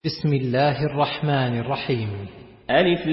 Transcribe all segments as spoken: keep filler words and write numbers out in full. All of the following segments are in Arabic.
بسم الله الرحمن الرحيم. ألف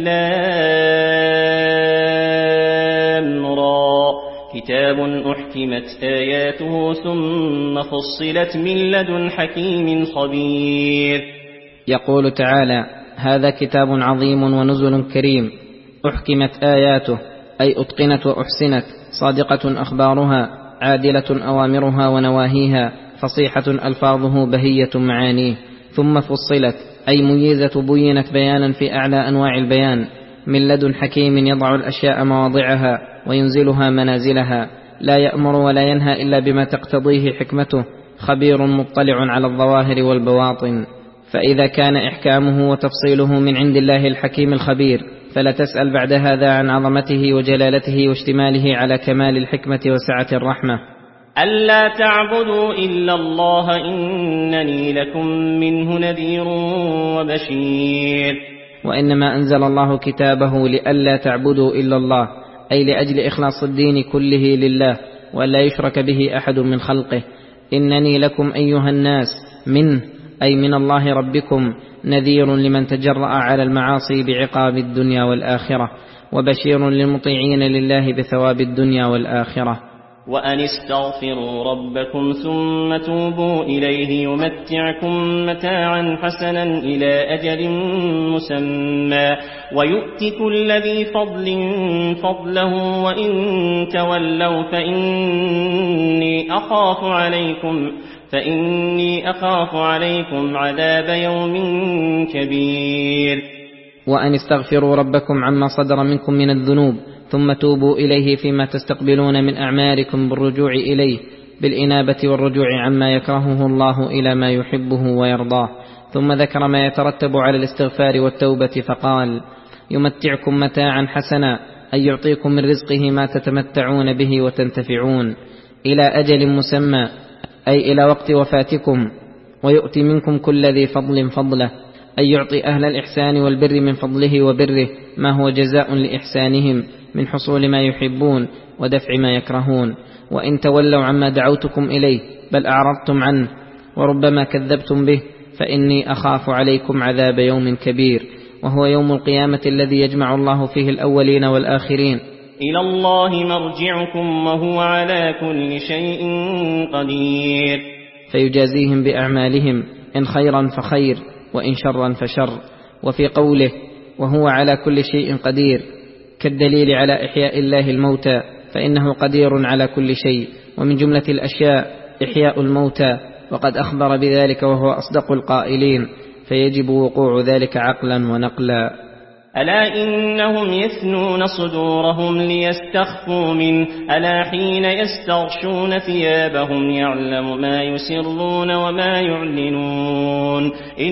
لام را كتاب أحكمت آياته ثم فصلت من لدن حكيم خبير. يقول تعالى: هذا كتاب عظيم ونزل كريم أحكمت آياته، أي أتقنت وأحسنت، صادقة أخبارها، عادلة أوامرها ونواهيها، فصيحة ألفاظه، بهية معانيه. ثم فصلت أي ميزة، بينت بيانا في أعلى أنواع البيان، من لدن حكيم يضع الأشياء مواضعها وينزلها منازلها، لا يأمر ولا ينهى إلا بما تقتضيه حكمته، خبير مطلع على الظواهر والبواطن. فإذا كان إحكامه وتفصيله من عند الله الحكيم الخبير، فلا تسأل بعد هذا عن عظمته وجلالته واشتماله على كمال الحكمة وسعة الرحمة. ألا تعبدوا إلا الله إنني لكم منه نذير وبشير. وإنما أنزل الله كتابه لألا تعبدوا إلا الله، أي لأجل إخلاص الدين كله لله وألا يشرك به أحد من خلقه. إنني لكم أيها الناس منه، أي من الله ربكم، نذير لمن تجرأ على المعاصي بعقاب الدنيا والآخرة، وبشير للمطيعين لله بثواب الدنيا والآخرة. وأن استغفروا ربكم ثم توبوا إليه يمتعكم متاعا حسنا إلى أجل مسمى ويؤت كل ذي فضل فضله وإن تولوا فإني أخاف عليكم فإني أخاف عليكم عذاب يوم كبير. وأن استغفروا ربكم عما صدر منكم من الذنوب ثم توبوا إليه فيما تستقبلون من أعمالكم بالرجوع إليه، بالإنابة والرجوع عما يكرهه الله إلى ما يحبه ويرضاه. ثم ذكر ما يترتب على الاستغفار والتوبة فقال: يمتعكم متاعا حسنا، أي يعطيكم من رزقه ما تتمتعون به وتنتفعون، إلى أجل مسمى، أي إلى وقت وفاتكم. ويؤتي منكم كل ذي فضل فضله، أي يعطي أهل الإحسان والبر من فضله وبره ما هو جزاء لإحسانهم من حصول ما يحبون ودفع ما يكرهون. وإن تولوا عما دعوتكم إليه بل أعرضتم عنه وربما كذبتم به فإني أخاف عليكم عذاب يوم كبير، وهو يوم القيامة الذي يجمع الله فيه الأولين والآخرين. إلى الله مرجعكم وهو على كل شيء قدير. فيجازيهم بأعمالهم، إن خيرا فخير وإن شرا فشر. وفي قوله وهو على كل شيء قدير كالدليل على إحياء الله الموتى، فإنه قدير على كل شيء، ومن جملة الأشياء إحياء الموتى، وقد أخبر بذلك وهو أصدق القائلين، فيجب وقوع ذلك عقلا ونقلا. ألا إنهم يثنون صدورهم ليستخفوا منه، ألا حين يستغشون ثيابهم يعلم ما يسرون وما يعلنون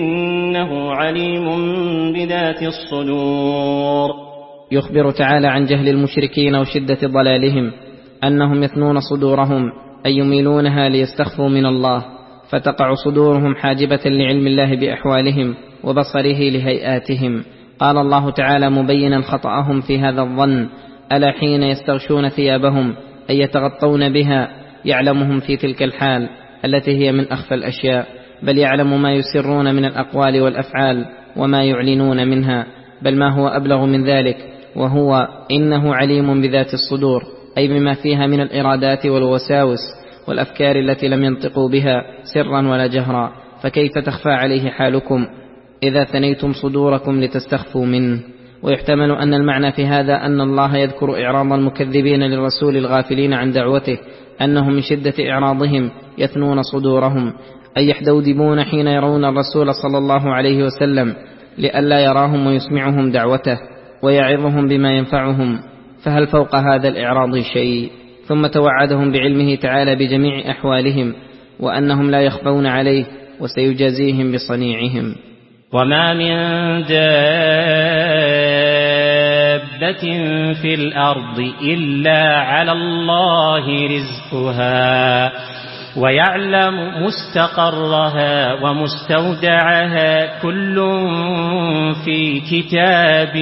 إنه عليم بذات الصدور. يخبر تعالى عن جهل المشركين وشدة ضلالهم، أنهم يثنون صدورهم أي يميلونها ليستخفوا من الله، فتقع صدورهم حاجبة لعلم الله بأحوالهم وبصره لهيئاتهم. قال الله تعالى مبينا خطأهم في هذا الظن: ألا حين يستغشون ثيابهم أي يتغطون بها، يعلمهم في تلك الحال التي هي من أخفى الأشياء، بل يعلم ما يسرون من الأقوال والأفعال وما يعلنون منها، بل ما هو أبلغ من ذلك، وهو إنه عليم بذات الصدور، أي بما فيها من الإرادات والوساوس والأفكار التي لم ينطقوا بها سرا ولا جهرا. فكيف تخفى عليه حالكم إذا ثنيتم صدوركم لتستخفوا منه؟ ويحتمل أن المعنى في هذا أن الله يذكر إعراض المكذبين للرسول الغافلين عن دعوته، أنهم من شدة إعراضهم يثنون صدورهم، أي يحدودبون حين يرون الرسول صلى الله عليه وسلم لئلا يراهم ويسمعهم دعوته ويعظهم بما ينفعهم. فهل فوق هذا الإعراض شيء؟ ثم توعدهم بعلمه تعالى بجميع أحوالهم، وأنهم لا يخفون عليه وسيجازيهم بصنيعهم. وما من دابة في الأرض إلا على الله رزقها ويعلم مستقرها ومستودعها كل في كتاب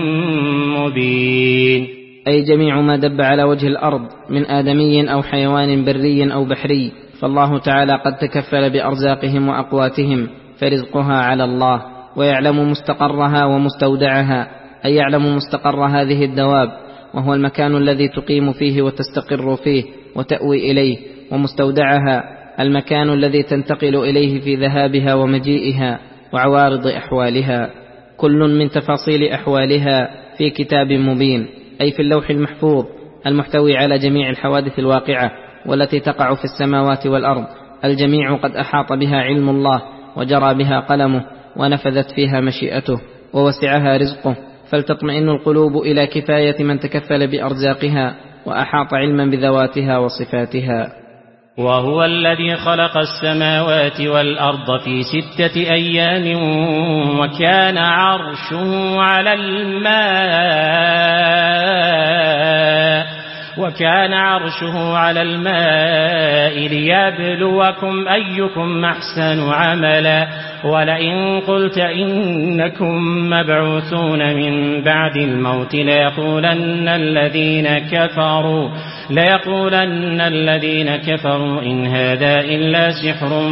مبين. أي جميع ما دب على وجه الأرض من آدمي أو حيوان بري أو بحري، فالله تعالى قد تكفل بأرزاقهم وأقواتهم، فرزقها على الله، ويعلم مستقرها ومستودعها، أي يعلم مستقر هذه الدواب وهو المكان الذي تقيم فيه وتستقر فيه وتأوي إليه، ومستودعها المكان الذي تنتقل إليه في ذهابها ومجيئها وعوارض أحوالها، كل من تفاصيل أحوالها في كتاب مبين، أي في اللوح المحفوظ المحتوي على جميع الحوادث الواقعة والتي تقع في السماوات والأرض، الجميع قد أحاط بها علم الله وجرى بها قلمه ونفذت فيها مشيئته ووسعها رزقه، فلتطمئن القلوب إلى كفاية من تكفل بأرزاقها وأحاط علما بذواتها وصفاتها. وهو الذي خلق السماوات والأرض في ستة أيام وكان عرشه على الماء وكان عرشه على الماء ليبلوكم أيكم أحسن عملا ولئن قلت إنكم مبعوثون من بعد الموت ليقولن الذين كفروا ليقولن الذين كفروا إن هذا إلا سحر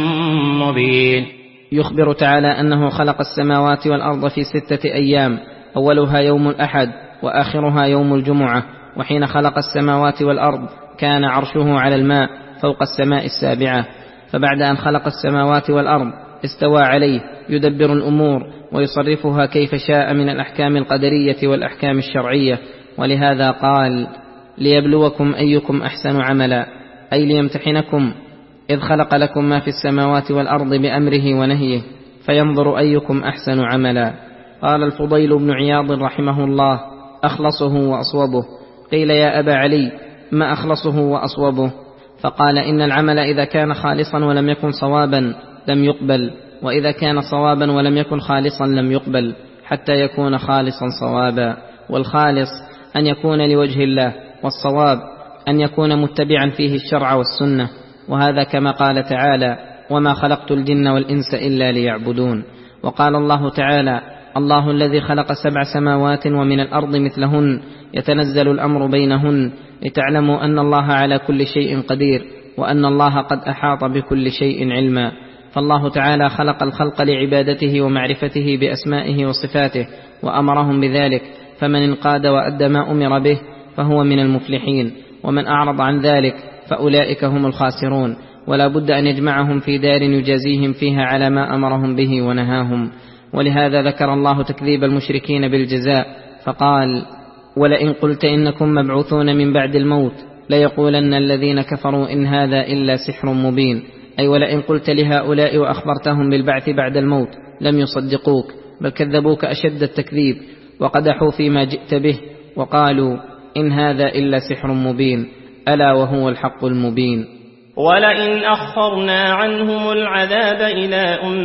مبين. يخبر تعالى أنه خلق السماوات والأرض في ستة أيام، أولها يوم الأحد وآخرها يوم الجمعة. وحين خلق السماوات والأرض كان عرشه على الماء فوق السماء السابعة، فبعد أن خلق السماوات والأرض استوى عليه يدبر الأمور ويصرفها كيف شاء من الأحكام القدرية والأحكام الشرعية. ولهذا قال ليبلوكم أيكم أحسن عملا، أي ليمتحنكم، إذ خلق لكم ما في السماوات والأرض بأمره ونهيه فينظر أيكم أحسن عملا. قال الفضيل بن عياض رحمه الله أخلصه وأصوبه. قيل يا أبا علي ما أخلصه وأصوبه؟ فقال إن العمل إذا كان خالصا ولم يكن صوابا لم يقبل، وإذا كان صوابا ولم يكن خالصا لم يقبل، حتى يكون خالصا صوابا. والخالص أن يكون لوجه الله، والصواب أن يكون متبعا فيه الشرع والسنة، وهذا كما قال تعالى وما خلقت الجن والإنس إلا ليعبدون. وقال الله تعالى الله الذي خلق سبع سماوات ومن الأرض مثلهن يتنزل الأمر بينهن لتعلموا أن الله على كل شيء قدير وأن الله قد أحاط بكل شيء علما. فالله تعالى خلق الخلق لعبادته ومعرفته بأسمائه وصفاته وأمرهم بذلك، فمن انقاد وأدى ما أمر به فهو من المفلحين، ومن أعرض عن ذلك فأولئك هم الخاسرون. ولا بد أن يجمعهم في دار يجازيهم فيها على ما أمرهم به ونهاهم. ولهذا ذكر الله تكذيب المشركين بالجزاء فقال ولئن قلت إنكم مبعوثون من بعد الموت ليقولن الذين كفروا إن هذا إلا سحر مبين، أي ولئن قلت لهؤلاء وأخبرتهم بالبعث بعد الموت لم يصدقوك، بل كذبوك أشد التكذيب وقدحوا فيما جئت به وقالوا إن هذا إلا سحر مبين، ألا وهو الحق المبين. ولئن أخرنا عنهم العذاب إلى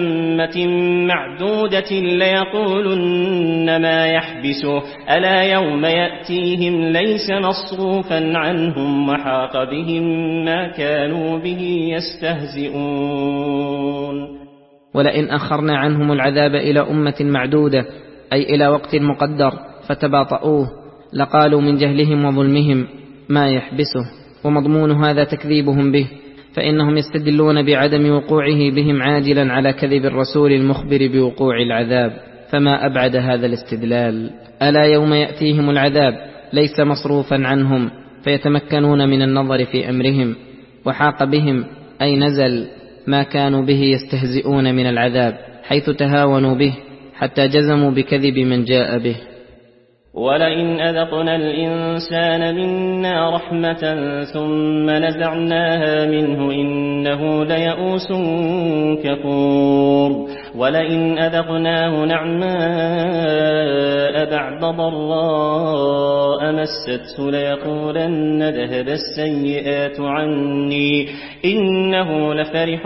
أمة معدودة ليقولن ما يحبسه ألا يوم يأتيهم ليس مصروفا عنهم وحاق بهم ما كانوا به يستهزئون. ولئن أخرنا عنهم العذاب إلى أمة معدودة أي إلى وقت مقدر فتباطؤوه لقالوا من جهلهم وظلمهم ما يحبسه، ومضمون هذا تكذيبهم به، فإنهم يستدلون بعدم وقوعه بهم عاجلا على كذب الرسول المخبر بوقوع العذاب، فما أبعد هذا الاستدلال. ألا يوم يأتيهم العذاب ليس مصروفا عنهم فيتمكنون من النظر في أمرهم، وحاق بهم أي نزل ما كانوا به يستهزئون من العذاب حيث تهاونوا به حتى جزموا بكذب من جاء به. ولئن أذقنا الإنسان منا رحمة ثم نزعناها منه إنه ليئوس كفور. ولئن أذقناه نعماء بعد ضراء مسته ليقولن ذهب السيئات عني إنه لفرح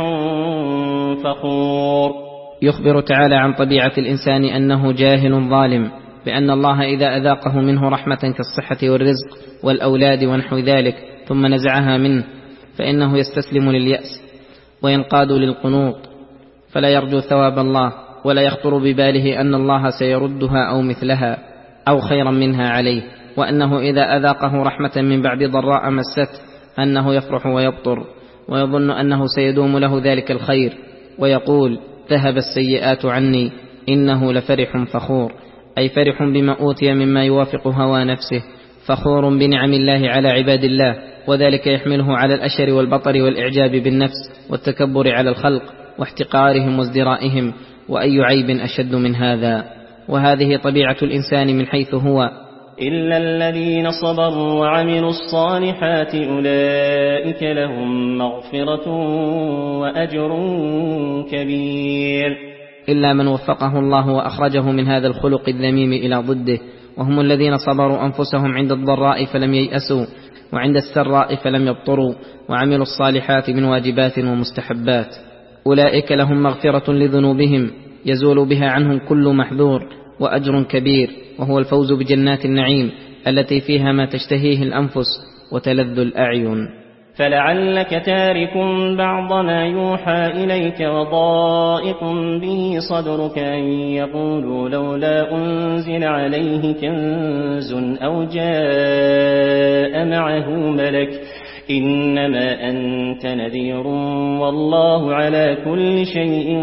فخور. يخبر تعالى عن طبيعة الإنسان أنه جاهل ظالم، بأن الله إذا أذاقه منه رحمة كالصحة والرزق والأولاد ونحو ذلك ثم نزعها منه فإنه يستسلم لليأس وينقاد للقنوط، فلا يرجو ثواب الله ولا يخطر بباله أن الله سيردها أو مثلها أو خيرا منها عليه، وأنه إذا أذاقه رحمة من بعد ضراء مسته أنه يفرح ويبطر ويظن أنه سيدوم له ذلك الخير ويقول ذهب السيئات عني إنه لفرح فخور، أي فرح بما أوتي مما يوافق هوى نفسه، فخور بنعم الله على عباد الله، وذلك يحمله على الأشر والبطر والإعجاب بالنفس والتكبر على الخلق واحتقارهم وازدرائهم، وأي عيب أشد من هذا؟ وهذه طبيعة الإنسان من حيث هو. إلا الذين صبروا وعملوا الصالحات أولئك لهم مغفرة وأجر كبير. إلا من وفقه الله وأخرجه من هذا الخلق الذميم إلى ضده، وهم الذين صبروا أنفسهم عند الضراء فلم ييأسوا، وعند السراء فلم يبطروا، وعملوا الصالحات من واجبات ومستحبات. أولئك لهم مغفرة لذنوبهم يزول بها عنهم كل محذور، وأجر كبير، وهو الفوز بجنات النعيم التي فيها ما تشتهيه الأنفس وتلذ الأعين. فلعلك تارك بعض ما يوحى إليك وضائق به صدرك أن يقولوا لولا أنزل عليه كنز أو جاء معه ملك، إنما أنت نذير والله على كل شيء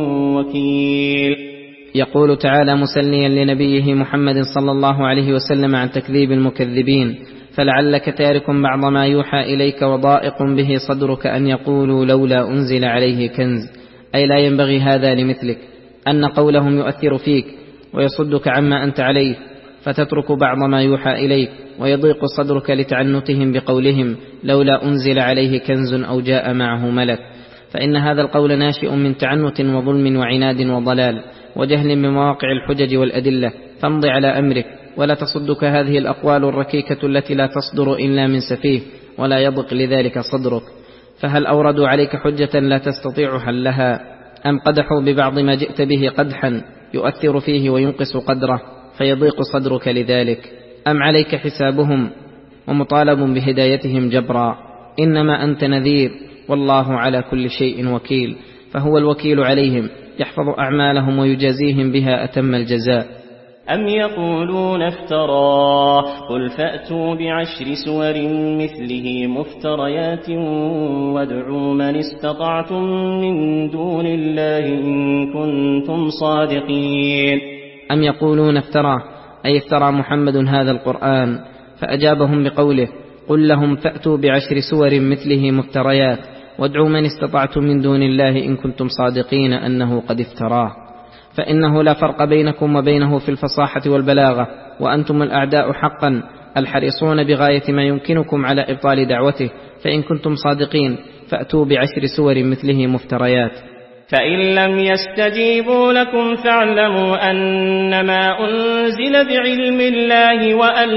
وكيل. يقول تعالى مسليا لنبيه محمد صلى الله عليه وسلم عن تكذيب المكذبين: فلعلك تارك بعض ما يوحى إليك وضائق به صدرك أن يقولوا لولا أنزل عليه كنز، أي لا ينبغي هذا لمثلك، أن قولهم يؤثر فيك ويصدك عما أنت عليه، فتترك بعض ما يوحى إليك، ويضيق صدرك لتعنتهم بقولهم لولا أنزل عليه كنز أو جاء معه ملك، فإن هذا القول ناشئ من تعنت وظلم وعناد وضلال وجهل بمواقع الحجج والأدلة، فامض على أمرك، ولا تصدك هذه الأقوال الركيكة التي لا تصدر إلا من سفيه ولا يضق لذلك صدرك. فهل أوردوا عليك حجة لا تستطيع حلها، أم قدحوا ببعض ما جئت به قدحا يؤثر فيه وينقص قدره فيضيق صدرك لذلك، أم عليك حسابهم ومطالب بهدايتهم جبرا؟ إنما أنت نذير والله على كل شيء وكيل، فهو الوكيل عليهم يحفظ أعمالهم ويجازيهم بها أتم الجزاء. أم يقولون افتراه قل فأتوا بعشر سور مثله مفتريات وادعوا من استطعتم من دون الله إن كنتم صادقين. أم يقولون افتراه، أي افترى محمد هذا القرآن، فأجابهم بقوله قل لهم فأتوا بعشر سور مثله مفتريات وادعوا من استطعتم من دون الله إن كنتم صادقين أنه قد افتراه، فإنه لا فرق بينكم وبينه في الفصاحة والبلاغة، وأنتم الأعداء حقا الحريصون بغاية ما يمكنكم على إبطال دعوته، فإن كنتم صادقين فأتوا بعشر سور مثله مفتريات. فإن لم يستجيبوا لكم فاعلموا أنما أنزل بعلم الله وأن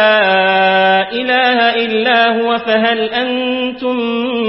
لا إله إلا هو فهل أنتم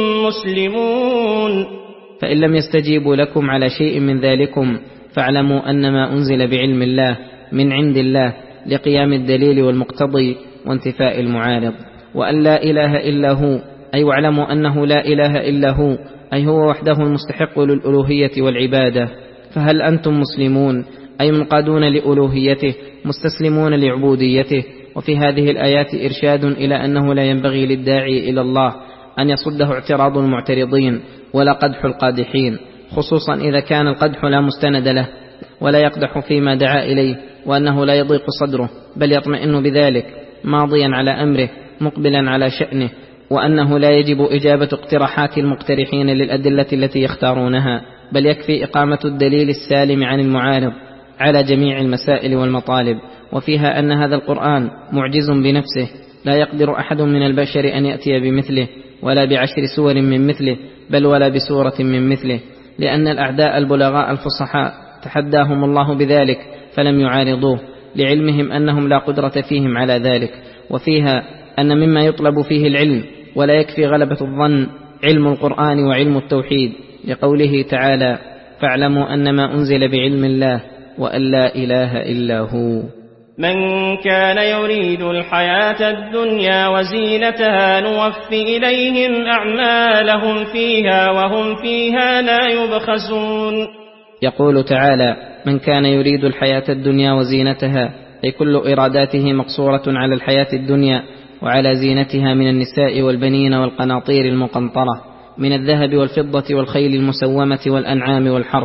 مسلمون. فإن لم يستجيبوا لكم على شيء من ذلكم فاعلموا أنما أنزل بعلم الله من عند الله لقيام الدليل والمقتضي وانتفاء المعارض، وأن لا إله إلا هو، أي واعلموا أنه لا إله إلا هو، أي هو وحده المستحق للألوهية والعبادة. فهل أنتم مسلمون، أي منقادون لألوهيته مستسلمون لعبوديته. وفي هذه الآيات إرشاد إلى أنه لا ينبغي للداعي إلى الله أن يصده اعتراض المعترضين ولا قدح القادحين، خصوصا إذا كان القدح لا مستند له ولا يقدح فيما دعا إليه، وأنه لا يضيق صدره بل يطمئن بذلك ماضيا على أمره مقبلا على شأنه، وأنه لا يجب إجابة اقتراحات المقترحين للأدلة التي يختارونها، بل يكفي إقامة الدليل السالم عن المعارض على جميع المسائل والمطالب. وفيها أن هذا القرآن معجز بنفسه لا يقدر أحد من البشر أن يأتي بمثله ولا بعشر سور من مثله بل ولا بسورة من مثله، لأن الأعداء البلغاء الفصحاء تحداهم الله بذلك فلم يعارضوه لعلمهم أنهم لا قدرة فيهم على ذلك. وفيها أن مما يطلب فيه العلم ولا يكفي غلبة الظن علم القرآن وعلم التوحيد، لقوله تعالى فاعلموا أنما أنزل بعلم الله وأن لا إله إلا هو. من كان يريد الحياة الدنيا وزينتها نوف إليهم أعمالهم فيها وهم فيها لا يبخسون. يقول تعالى من كان يريد الحياة الدنيا وزينتها، أي كل إراداته مقصورة على الحياة الدنيا وعلى زينتها من النساء والبنين والقناطير المقنطرة من الذهب والفضة والخيل المسومة والأنعام والحرث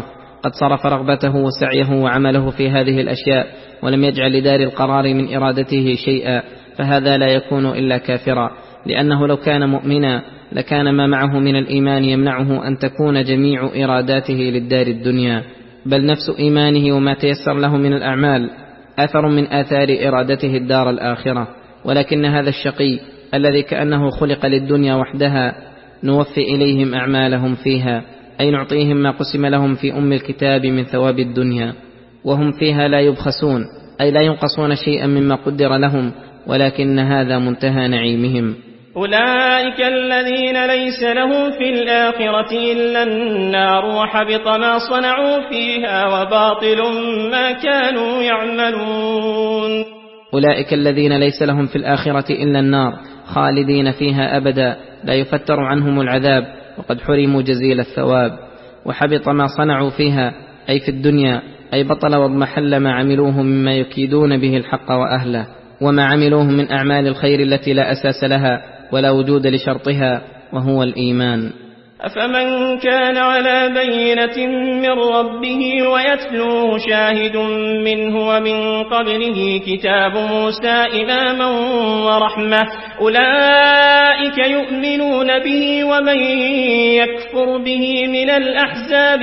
قد صرف رغبته وسعيه وعمله في هذه الأشياء ولم يجعل لدار القرار من إرادته شيئا، فهذا لا يكون إلا كافرا، لأنه لو كان مؤمنا لكان ما معه من الإيمان يمنعه أن تكون جميع إراداته للدار الدنيا، بل نفس إيمانه وما تيسر له من الأعمال أثر من آثار إرادته الدار الآخرة. ولكن هذا الشقي الذي كأنه خلق للدنيا وحدها نوفي إليهم أعمالهم فيها، أي نعطيهم ما قسم لهم في أم الكتاب من ثواب الدنيا، وهم فيها لا يبخسون، أي لا ينقصون شيئا مما قدر لهم، ولكن هذا منتهى نعيمهم. أولئك الذين ليس لهم في الآخرة إلا النار وحبط ما صنعوا فيها وباطل ما كانوا يعملون. أولئك الذين ليس لهم في الآخرة إلا النار خالدين فيها أبدا لا يفتر عنهم العذاب، وقد حرموا جزيل الثواب. وحبط ما صنعوا فيها أي في الدنيا، أي بطل واضمحل ما عملوه مما يكيدون به الحق وأهله، وما عملوه من أعمال الخير التي لا أساس لها ولا وجود لشرطها، وهو الإيمان. أفمن كان على بينة من ربه ويتلوه شاهد منه ومن قبله كتاب موسى إماما ورحمة أولئك يؤمنون به، ومن يكفر به من الأحزاب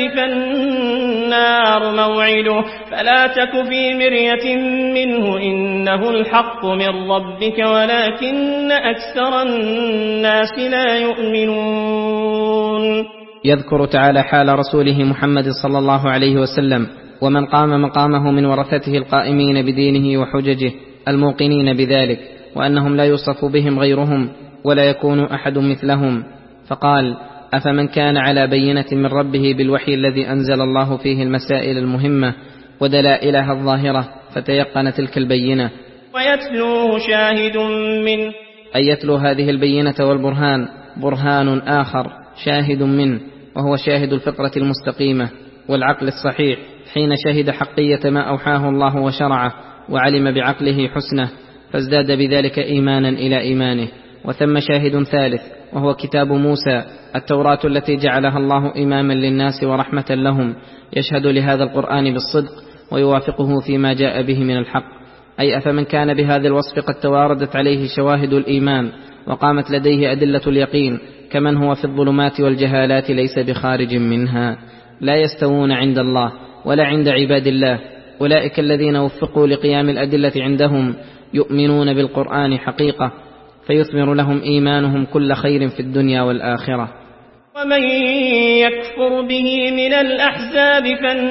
فالنار موعده، فلا تك في مرية منه إنه الحق من ربك ولكن أكثر الناس لا يؤمنون. يذكر تعالى حال رسوله محمد صلى الله عليه وسلم ومن قام مقامه من ورثته القائمين بدينه وحججه الموقنين بذلك، وأنهم لا يوصف بهم غيرهم ولا يكون أحد مثلهم. فقال: أفمن كان على بينة من ربه بالوحي الذي أنزل الله فيه المسائل المهمة ودلائلها الظاهرة فتيقن تلك البينة، ويتلوه شاهد منه، أي يتلو هذه البينة والبرهان برهان آخر شاهد منه، وهو شاهد الفطرة المستقيمة والعقل الصحيح، حين شهد حقية ما أوحاه الله وشرعه وعلم بعقله حسنه، فازداد بذلك إيمانا إلى إيمانه. وثم شاهد ثالث وهو كتاب موسى، التوراة التي جعلها الله إماما للناس ورحمة لهم، يشهد لهذا القرآن بالصدق ويوافقه فيما جاء به من الحق. أي أفمن كان بهذا الوصف قد تواردت عليه شواهد الإيمان وقامت لديه أدلة اليقين، كمن هو في الظلمات والجهالات ليس بخارج منها، لا يستوون عند الله ولا عند عباد الله. أولئك الذين وفقوا لقيام الأدلة عندهم يؤمنون بالقرآن حقيقة، فيثمر لهم إيمانهم كل خير في الدنيا والآخرة. ومن يكفر به من الأحزاب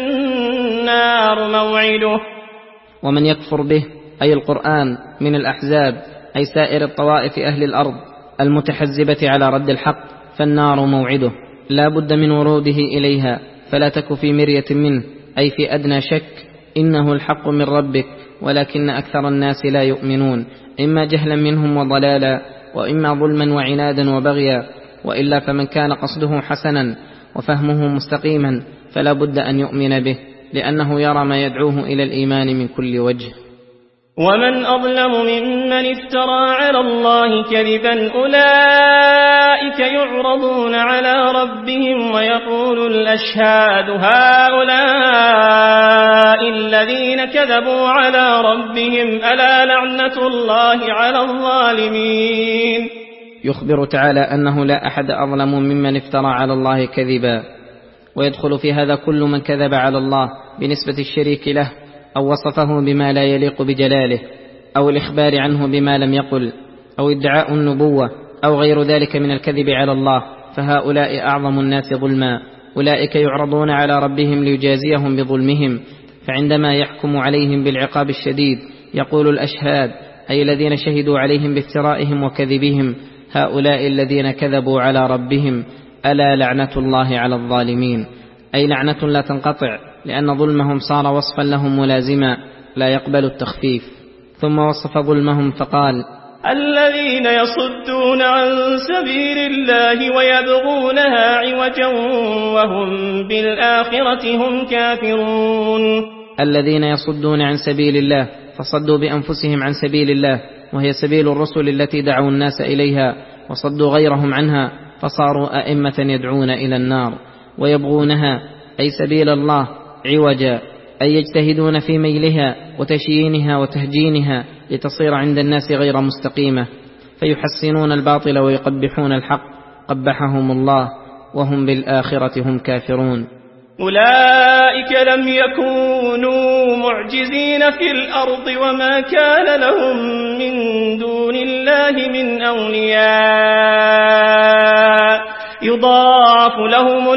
فالنار موعده. ومن يكفر به أي القرآن من الأحزاب، أي سائر الطوائف أهل الأرض المتحزبة على رد الحق، فالنار موعده لا بد من وروده إليها، فلا تك في مرية منه، أي في أدنى شك، إنه الحق من ربك، ولكن أكثر الناس لا يؤمنون، إما جهلا منهم وضلالا، وإما ظلما وعنادا وبغيا. وإلا فمن كان قصده حسنا وفهمه مستقيما فلا بد أن يؤمن به، لأنه يرى ما يدعوه إلى الإيمان من كل وجه. ومن أظلم ممن افترى على الله كذبا أولئك يعرضون على ربهم ويقول الأشهاد هؤلاء الذين كذبوا على ربهم ألا لعنة الله على الظالمين. يخبر تعالى أنه لا أحد أظلم ممن افترى على الله كذبا، ويدخل في هذا كل من كذب على الله بنسبة الشريك له أو وصفه بما لا يليق بجلاله، أو الإخبار عنه بما لم يقل، أو ادعاء النبوة، أو غير ذلك من الكذب على الله، فهؤلاء أعظم الناس ظلما. أولئك يعرضون على ربهم ليجازيهم بظلمهم، فعندما يحكم عليهم بالعقاب الشديد يقول الأشهاد، أي الذين شهدوا عليهم بافترائهم وكذبهم، هؤلاء الذين كذبوا على ربهم ألا لعنة الله على الظالمين، أي لعنة لا تنقطع، لأن ظلمهم صار وصفا لهم ملازما لا يقبل التخفيف. ثم وصف ظلمهم فقال: الذين يصدون عن سبيل الله ويبغونها عوجا وهم بالآخرة هم كافرون. الذين يصدون عن سبيل الله فصدوا بأنفسهم عن سبيل الله، وهي سبيل الرسل التي دعوا الناس إليها، وصدوا غيرهم عنها فصاروا أئمة يدعون إلى النار. ويبغونها أي سبيل الله عوجا، أي يجتهدون في ميلها وتشيينها وتهجينها لتصير عند الناس غير مستقيمة، فيحسنون الباطل ويقبحون الحق، قبحهم الله، وهم بالآخرة هم كافرون. أولئك لم يكونوا معجزين في الأرض وما كان لهم من دون الله من أولياء، يضاعف لهم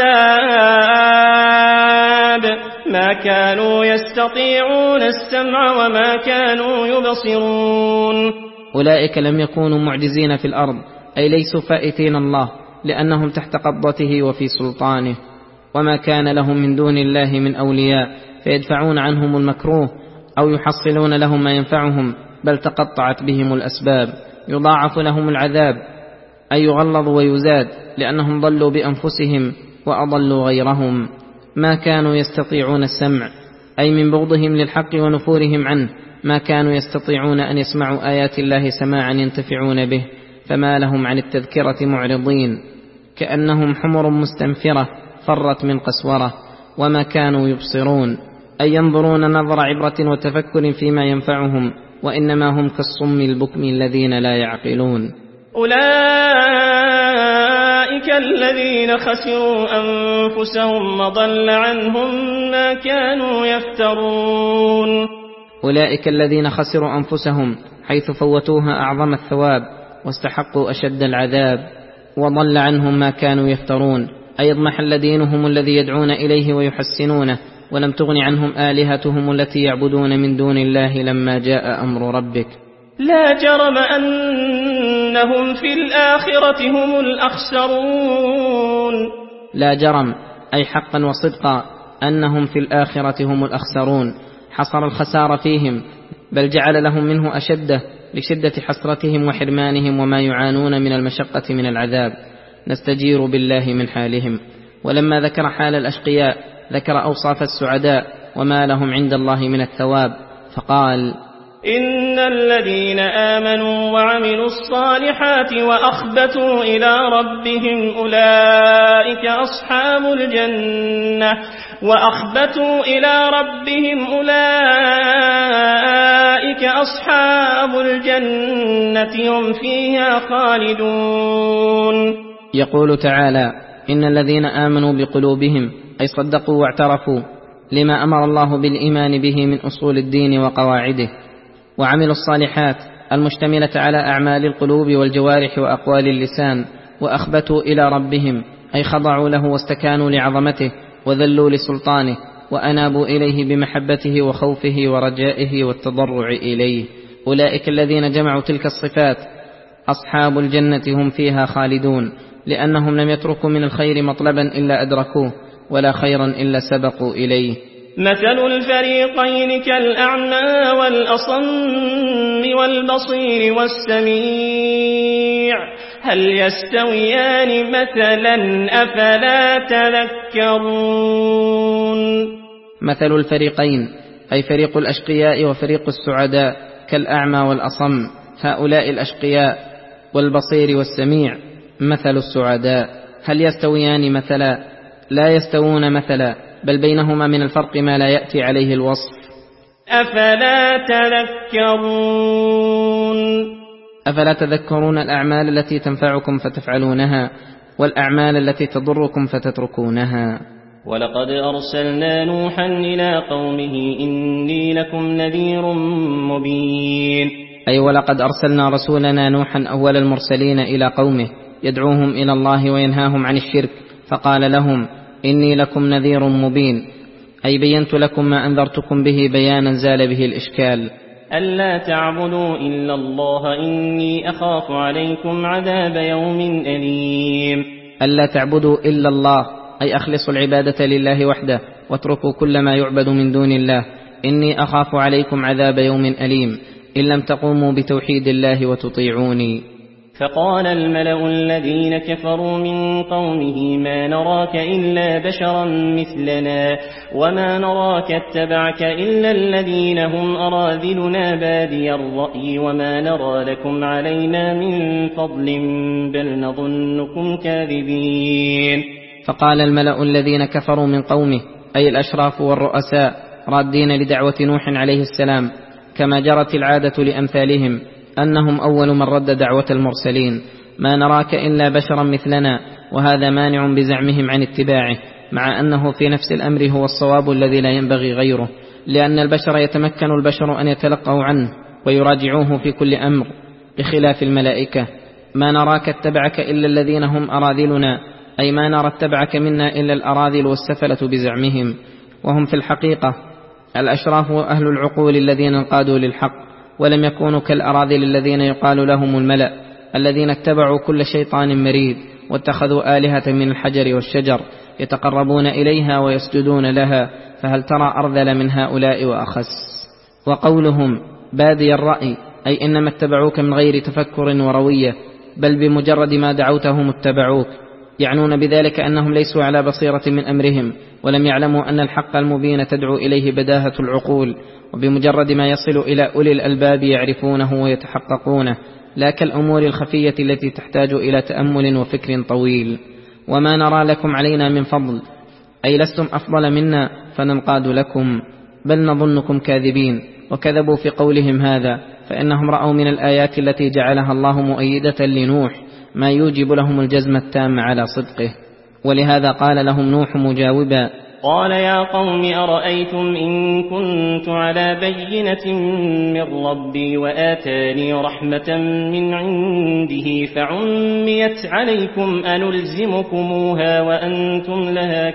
العذاب، ما كانوا يستطيعون السمع وما كانوا يبصرون. أولئك لم يكونوا معجزين في الأرض، أي ليسوا فائتين الله، لأنهم تحت قبضته وفي سلطانه. وما كان لهم من دون الله من أولياء فيدفعون عنهم المكروه أو يحصلون لهم ما ينفعهم، بل تقطعت بهم الأسباب. يضاعف لهم العذاب، أي يغلظ ويزاد، لأنهم ضلوا بأنفسهم وأضلوا غيرهم. ما كانوا يستطيعون السمع، أي من بغضهم للحق ونفورهم عنه ما كانوا يستطيعون أن يسمعوا آيات الله سماعا ينتفعون به، فما لهم عن التذكرة معرضين، كأنهم حمر مستنفرة فرت من قسورة. وما كانوا يبصرون، أي ينظرون نظر عبرة وتفكر فيما ينفعهم، وإنما هم كالصم البكم الذين لا يعقلون. أولئك الذين خسروا أنفسهم وضل عنهم ما كانوا يفترون. أولئك الذين خسروا أنفسهم، حيث فوتوها أعظم الثواب واستحقوا أشد العذاب، وضل عنهم ما كانوا يفترون، أي اضمحل دينهم الذي يدعون إليه ويحسنونه، ولم تغن عنهم آلهتهم التي يعبدون من دون الله لما جاء أمر ربك. لا جرم أنهم في الآخرة هم الأخسرون. لا جرم، أي حقا وصدقا، أنهم في الآخرة هم الأخسرون، حصر الخسار فيهم، بل جعل لهم منه أشده لشدة حسرتهم وحرمانهم وما يعانون من المشقة من العذاب. نستجير بالله من حالهم. ولما ذكر حال الأشقياء ذكر أوصاف السعداء وما لهم عند الله من الثواب، فقال: إن الذين آمنوا وعملوا الصالحات وأخبتوا إلى ربهم أولئك أصحاب الجنة وأخبتوا إلى ربهم أولئك أصحاب الجنة هم فيها خالدون. يقول تعالى: إن الذين آمنوا بقلوبهم، أي صدقوا واعترفوا لما أمر الله بالإيمان به من أصول الدين وقواعده، وعملوا الصالحات المشتملة على أعمال القلوب والجوارح وأقوال اللسان، وأخبتوا إلى ربهم، أي خضعوا له واستكانوا لعظمته وذلوا لسلطانه، وأنابوا إليه بمحبته وخوفه ورجائه والتضرع إليه. أولئك الذين جمعوا تلك الصفات أصحاب الجنة هم فيها خالدون، لأنهم لم يتركوا من الخير مطلبا إلا أدركوه، ولا خيرا إلا سبقوا إليه. مثل الفريقين كالأعمى والأصم والبصير والسميع، هل يستويان مثلا أفلا تذكرون. مثل الفريقين، أي فريق الأشقياء وفريق السعداء، كالأعمى والأصم، هؤلاء الأشقياء، والبصير والسميع مثل السعداء. هل يستويان مثلا؟ لا يستوون مثلا، بل بينهما من الفرق ما لا يأتي عليه الوصف. أفلا تذكرون. أفلا تذكرون الأعمال التي تنفعكم فتفعلونها، والأعمال التي تضركم فتتركونها. ولقد أرسلنا نوحا إلى قومه إني لكم نذير مبين. أي ولقد أرسلنا رسولنا نوحا أول المرسلين إلى قومه، يدعوهم إلى الله وينهاهم عن الشرك، فقال لهم: إني لكم نذير مبين، أي بينت لكم ما أنذرتكم به بيانا زال به الإشكال. ألا تعبدوا إلا الله إني أخاف عليكم عذاب يوم أليم. ألا تعبدوا إلا الله، أي أخلصوا العبادة لله وحده، واتركوا كل ما يعبد من دون الله. إني أخاف عليكم عذاب يوم أليم، إن لم تقوموا بتوحيد الله وتطيعوني. فقال الملأ الذين كفروا من قومه ما نراك إلا بشرا مثلنا وما نراك اتبعك إلا الذين هم أراذلنا بادي الرأي وما نرى لكم علينا من فضل بل نظنكم كاذبين. فقال الملأ الذين كفروا من قومه، أي الأشراف والرؤساء رادين لدعوة نوح عليه السلام، كما جرت العادة لأمثالهم أنهم أول من رد دعوة المرسلين. ما نراك إلا بشرا مثلنا، وهذا مانع بزعمهم عن اتباعه، مع أنه في نفس الأمر هو الصواب الذي لا ينبغي غيره، لأن البشر يتمكن البشر أن يتلقوا عنه ويراجعوه في كل أمر، بخلاف الملائكة. ما نراك اتبعك إلا الذين هم أراذلنا، أي ما نرى اتبعك منا إلا الأراذل والسفلة بزعمهم، وهم في الحقيقة الأشراف وأهل العقول الذين انقادوا للحق، ولم يكونوا كالأراذل الذين يقال لهم الملأ، الذين اتبعوا كل شيطان مريد واتخذوا آلهة من الحجر والشجر يتقربون إليها ويسجدون لها، فهل ترى أرذل من هؤلاء وأخس. وقولهم بادي الرأي، أي إنما اتبعوك من غير تفكر وروية، بل بمجرد ما دعوتهم اتبعوك، يعنون بذلك أنهم ليسوا على بصيرة من أمرهم، ولم يعلموا أن الحق المبين تدعو إليه بداهة العقول، وبمجرد ما يصل إلى أولي الألباب يعرفونه ويتحققونه، لا كالأمور الخفية التي تحتاج إلى تأمل وفكر طويل. وما نرى لكم علينا من فضل، أي لستم أفضل منا فننقاد لكم، بل نظنكم كاذبين. وكذبوا في قولهم هذا، فإنهم رأوا من الآيات التي جعلها الله مؤيدة لنوح ما يوجب لهم الجزم التام على صدقه، ولهذا قال لهم نوح مجاوبا: قال يا قوم أرأيتم إن كنت على بينة من ربي وآتاني رحمة من عنده فعميت عليكم أنلزمكموها وأنتم لها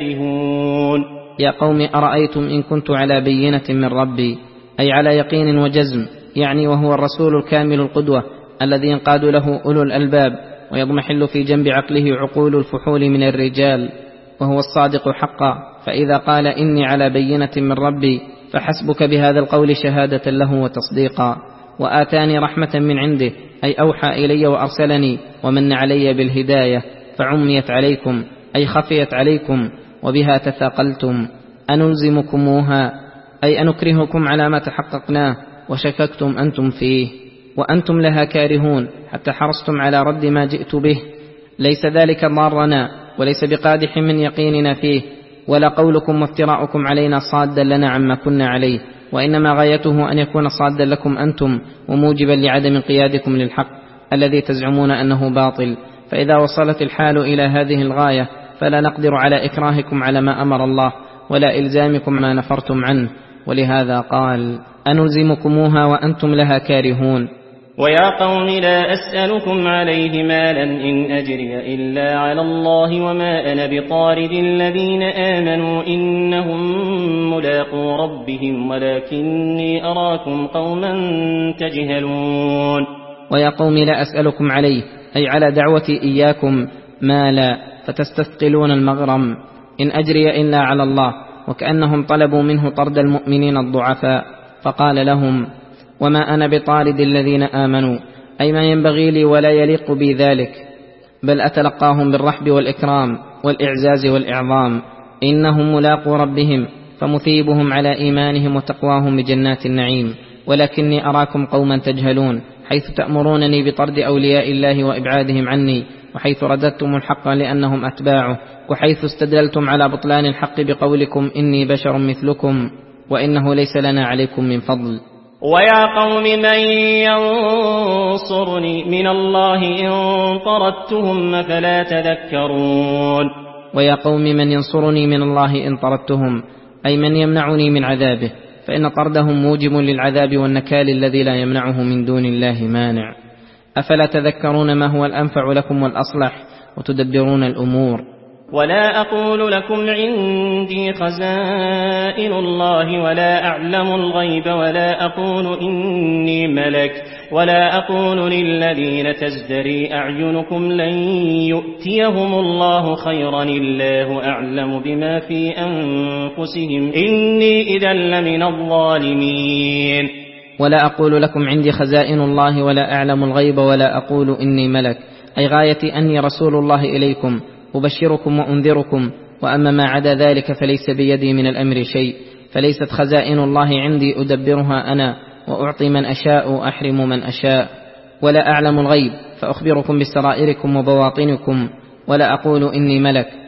كارهون. يا قوم أرأيتم إن كنت على بينة من ربي، أي على يقين وجزم، يعني وهو الرسول الكامل القدوة الذي ينقاد له أولو الألباب ويضمحل في جنب عقله عقول الفحول من الرجال، وهو الصادق حقا. فإذا قال إني على بينة من ربي فحسبك بهذا القول شهادة له وتصديقا. وآتاني رحمة من عنده، أي أوحى إلي وأرسلني ومن علي بالهداية، فعميت عليكم أي خفيت عليكم وبها تثاقلتم. أنلزمكموها أي أنكرهكم على ما تحققناه وشككتم أنتم فيه، وأنتم لها كارهون، حتى حرصتم على رد ما جئت به. ليس ذلك ضارنا وليس بقادح من يقيننا فيه، ولا قولكم وافتراؤكم علينا صادا لنا عما كنا عليه، وإنما غايته أن يكون صادا لكم أنتم وموجبا لعدم قيادكم للحق الذي تزعمون أنه باطل. فإذا وصلت الحال إلى هذه الغاية فلا نقدر على إكراهكم على ما أمر الله ولا إلزامكم ما نفرتم عنه، ولهذا قال أنلزمكموها وأنتم لها كارهون. ويا قوم لا أسألكم عليه مالا إن أجري إلا على الله وما أنا بطارد الذين آمنوا إنهم ملاقو ربهم ولكني أراكم قوما تجهلون. ويا قوم لا أسألكم عليه، أي على دعوتي إياكم، مالا فتستثقلون المغرم، إن أجري إلا على الله، وكأنهم طلبوا منه طرد المؤمنين الضعفاء، فقال لهم وما أنا بطارد الذين آمنوا، أي ما ينبغي لي ولا يليق بي ذلك، بل أتلقاهم بالرحب والإكرام والإعزاز والإعظام، إنهم ملاقو ربهم فمثيبهم على إيمانهم وتقواهم بجنات النعيم، ولكني أراكم قوما تجهلون، حيث تأمرونني بطرد أولياء الله وإبعادهم عني، وحيث رددتم الحق لأنهم أتباعه، وحيث استدللتم على بطلان الحق بقولكم إني بشر مثلكم وإنه ليس لنا عليكم من فضل. ويا قوم من ينصرني من الله إن طردتهم فلا تذكرون. ويا قوم من ينصرني من الله إن طردتهم، أي من يمنعني من عذابه، فإن طردهم موجب للعذاب والنكال الذي لا يمنعه من دون الله مانع. أفلا تذكرون ما هو الأنفع لكم والأصلح وتدبرون الأمور. ولا أقول لكم عندي خزائن الله ولا أعلم الغيب ولا أقول إني ملك ولا أقول للذين تزدري أعينكم لن يؤتيهم الله خيرا الله أعلم بما في أنفسهم إني إذا لمن الظالمين. ولا أقول لكم عندي خزائن الله ولا أعلم الغيب ولا أقول إني ملك، أي غايتي أني رسول الله إليكم أبشركم وأنذركم، وأما ما عدا ذلك فليس بيدي من الأمر شيء، فليست خزائن الله عندي أدبرها أنا وأعطي من أشاء وأحرم من أشاء. ولا أعلم الغيب فأخبركم بسرائركم وبواطنكم، ولا أقول إني ملك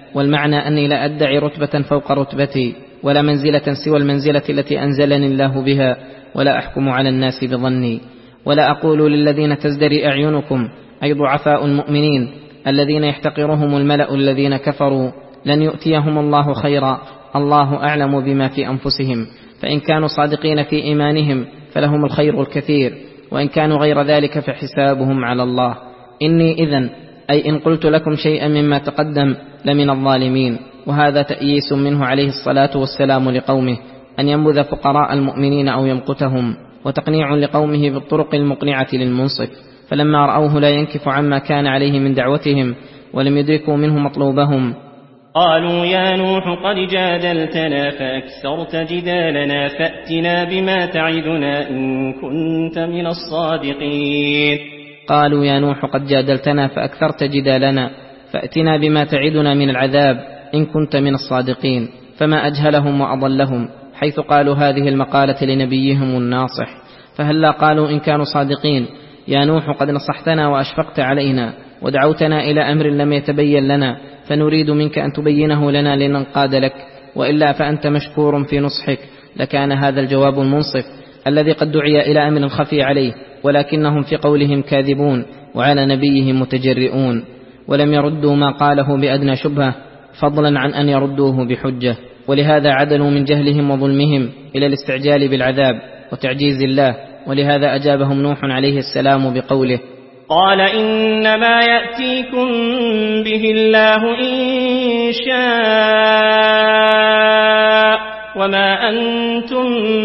والمعنى أني لا أدعي رتبة فوق رتبتي ولا منزلة سوى المنزلة التي أنزلني الله بها، ولا أحكم على الناس بظني، ولا أقول للذين تزدري أعينكم أي ضعفاء المؤمنين الذين يحتقرهم الملأ الذين كفروا لن يؤتيهم الله خيرا، الله أعلم بما في أنفسهم، فإن كانوا صادقين في إيمانهم فلهم الخير الكثير، وإن كانوا غير ذلك فحسابهم على الله. إني إذن أي إن قلت لكم شيئا مما تقدم لمن الظالمين. وهذا تأييس منه عليه الصلاة والسلام لقومه أن ينبذ فقراء المؤمنين أو يمقتهم، وتقنيع لقومه بالطرق المقنعة للمنصف، فلما رأوه لا ينكف عما كان عليه من دعوتهم ولم يدركوا منه مطلوبهم قالوا يا نوح قد جادلتنا فأكثرت جدالنا فأتنا بما تعدنا إن كنت من الصادقين. قالوا يا نوح قد جادلتنا فأكثرت جدالنا فأتنا بما تعدنا من العذاب إن كنت من الصادقين. فما أجهلهم وأضلهم حيث قالوا هذه المقالة لنبيهم الناصح، فهلا قالوا إن كانوا صادقين يا نوح قد نصحتنا وأشفقت علينا ودعوتنا إلى أمر لم يتبين لنا، فنريد منك أن تبينه لنا لننقاد لك، وإلا فأنت مشكور في نصحك. لكان هذا الجواب المنصف الذي قد دعي إلى أمر خفي عليه، ولكنهم في قولهم كاذبون وعلى نبيهم متجرئون، ولم يردوا ما قاله بأدنى شبهة فضلا عن أن يردوه بحجة، ولهذا عدلوا من جهلهم وظلمهم إلى الاستعجال بالعذاب وتعجيز الله. ولهذا أجابهم نوح عليه السلام بقوله قال إنما يأتيكم به الله إن شاء وما أنتم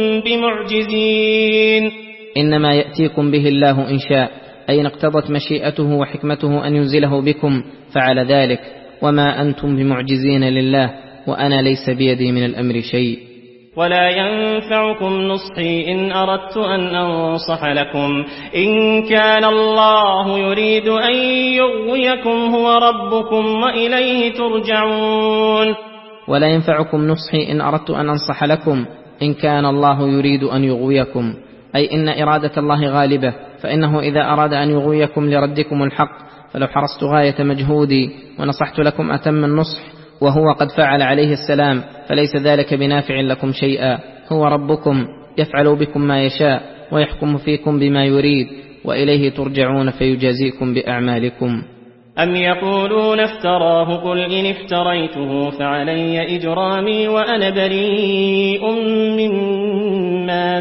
بمعجزين. إنما يأتيكم به الله إن شاء أي إن اقتضت مشيئته وحكمته أن ينزله بكم فعل ذلك، وما أنتم بمعجزين لله وأنا ليس بيدي من الأمر شيء. ولا ينفعكم نصحي إن أردت أن أنصح لكم إن كان الله يريد أن يغويكم هو ربكم وإليه ترجعون. ولا ينفعكم نصحي إن أردت أن أنصح لكم إن كان الله يريد أن يغويكم، أي إن إرادة الله غالبة، فإنه إذا أراد أن يغويكم لردكم الحق فلو حرصت غاية مجهودي ونصحت لكم أتم النصح وهو قد فعل عليه السلام فليس ذلك بنافع لكم شيئا. هو ربكم يفعل بكم ما يشاء ويحكم فيكم بما يريد، وإليه ترجعون فيجازيكم بأعمالكم. أم يقولون افتراه قل إن افتريته فعلي إجرامي وأنا بريء مما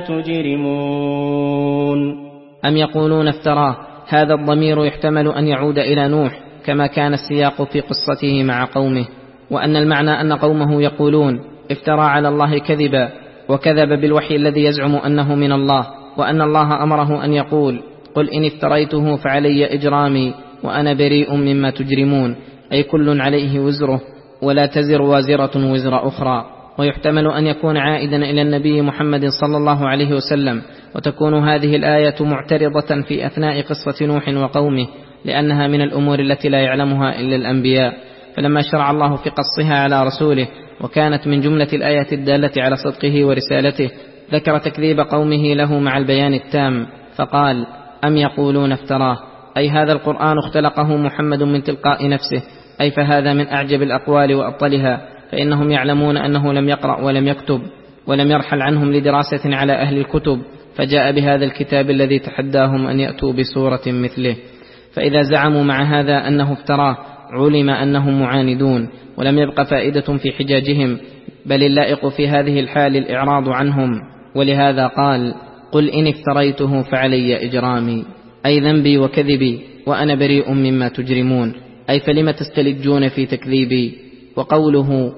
تجرمون. أم يقولون افتراه، هذا الضمير يحتمل أن يعود إلى نوح كما كان السياق في قصته مع قومه، وأن المعنى أن قومه يقولون افترى على الله كذبا وكذب بالوحي الذي يزعم أنه من الله، وأن الله أمره أن يقول قل إن افتريته فعلي إجرامي وأنا بريء مما تجرمون، أي كل عليه وزره ولا تزر وازرة وزر أخرى. ويحتمل أن يكون عائدا إلى النبي محمد صلى الله عليه وسلم، وتكون هذه الآية معترضة في أثناء قصة نوح وقومه، لأنها من الأمور التي لا يعلمها إلا الأنبياء، فلما شرع الله في قصها على رسوله وكانت من جملة الآيات الدالة على صدقه ورسالته ذكر تكذيب قومه له مع البيان التام، فقال أم يقولون افتراه، أي هذا القرآن اختلقه محمد من تلقاء نفسه، أي فهذا من أعجب الأقوال وأبطلها، فإنهم يعلمون أنه لم يقرأ ولم يكتب ولم يرحل عنهم لدراسة على أهل الكتب، فجاء بهذا الكتاب الذي تحداهم أن يأتوا بسورة مثله. فإذا زعموا مع هذا أنه افتراه علم أنهم معاندون، ولم يبق فائدة في حجاجهم، بل اللائق في هذه الحال الإعراض عنهم. ولهذا قال قل إن افتريته فعلي إجرامي، أي ذنبي وكذبي وأنا بريء مما تجرمون، أي فلم تستلجون في تكذيبي. وقوله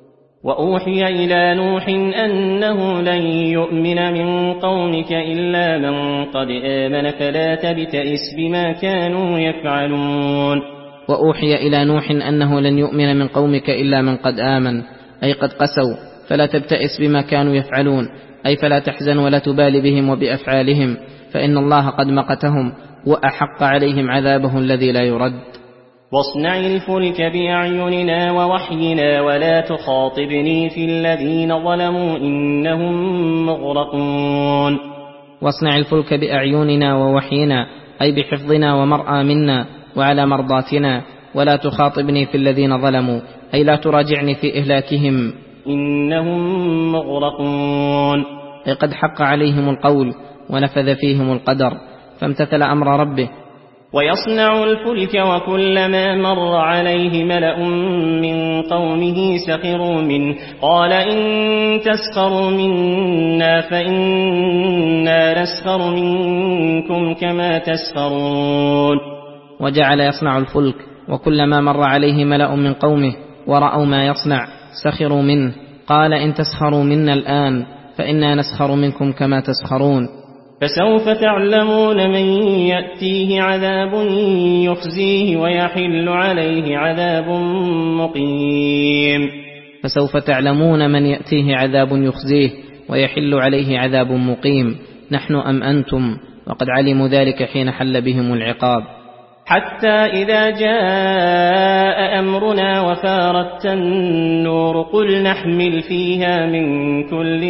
وأوحي إلى نوح أنه لن يؤمن من قومك إلا من قد آمن فلا تبتئس بما كانوا يفعلون. وأوحي إلى نوح أنه لن يؤمن من قومك إلا من قد آمن، أي قد قسوا، فلا تبتئس بما كانوا يفعلون، أي فلا تحزن ولا تبال بهم وبأفعالهم، فإن الله قد مقتهم وأحق عليهم عذابه الذي لا يرد. واصنع الفلك بأعيننا ووحينا ولا تخاطبني في الذين ظلموا إنهم مغرقون. واصنع الفلك بأعيننا ووحينا، أي بحفظنا ومرأى منا وعلى مرضاتنا، ولا تخاطبني في الذين ظلموا، أي لا تراجعني في إهلاكهم إنهم مغرقون، أي قد حق عليهم القول ونفذ فيهم القدر، فامتثل أمر ربه. ويصنع الفلك وكلما مر عليه ملأ من قومه سخروا منه قال إن تسخروا منا فإنا نسخر منكم كما تسخرون. وجعل يصنع الفلك وكلما مر عليه ملأ من قومه ورأوا ما يصنع سخروا منه قال إن تسخروا منا الآن فإنا نسخر منكم كما تسخرون. فسوف تعلمون من يأتيه عذاب يخزيه ويحل عليه عذاب مقيم. فسوف تعلمون من يأتيه عذاب يخزيه ويحل عليه عذاب مقيم، نحن أم أنتم؟ وقد علموا ذلك حين حل بهم العقاب. حتى إذا جاء أمرنا وفارت النور قل نحمل فيها من كل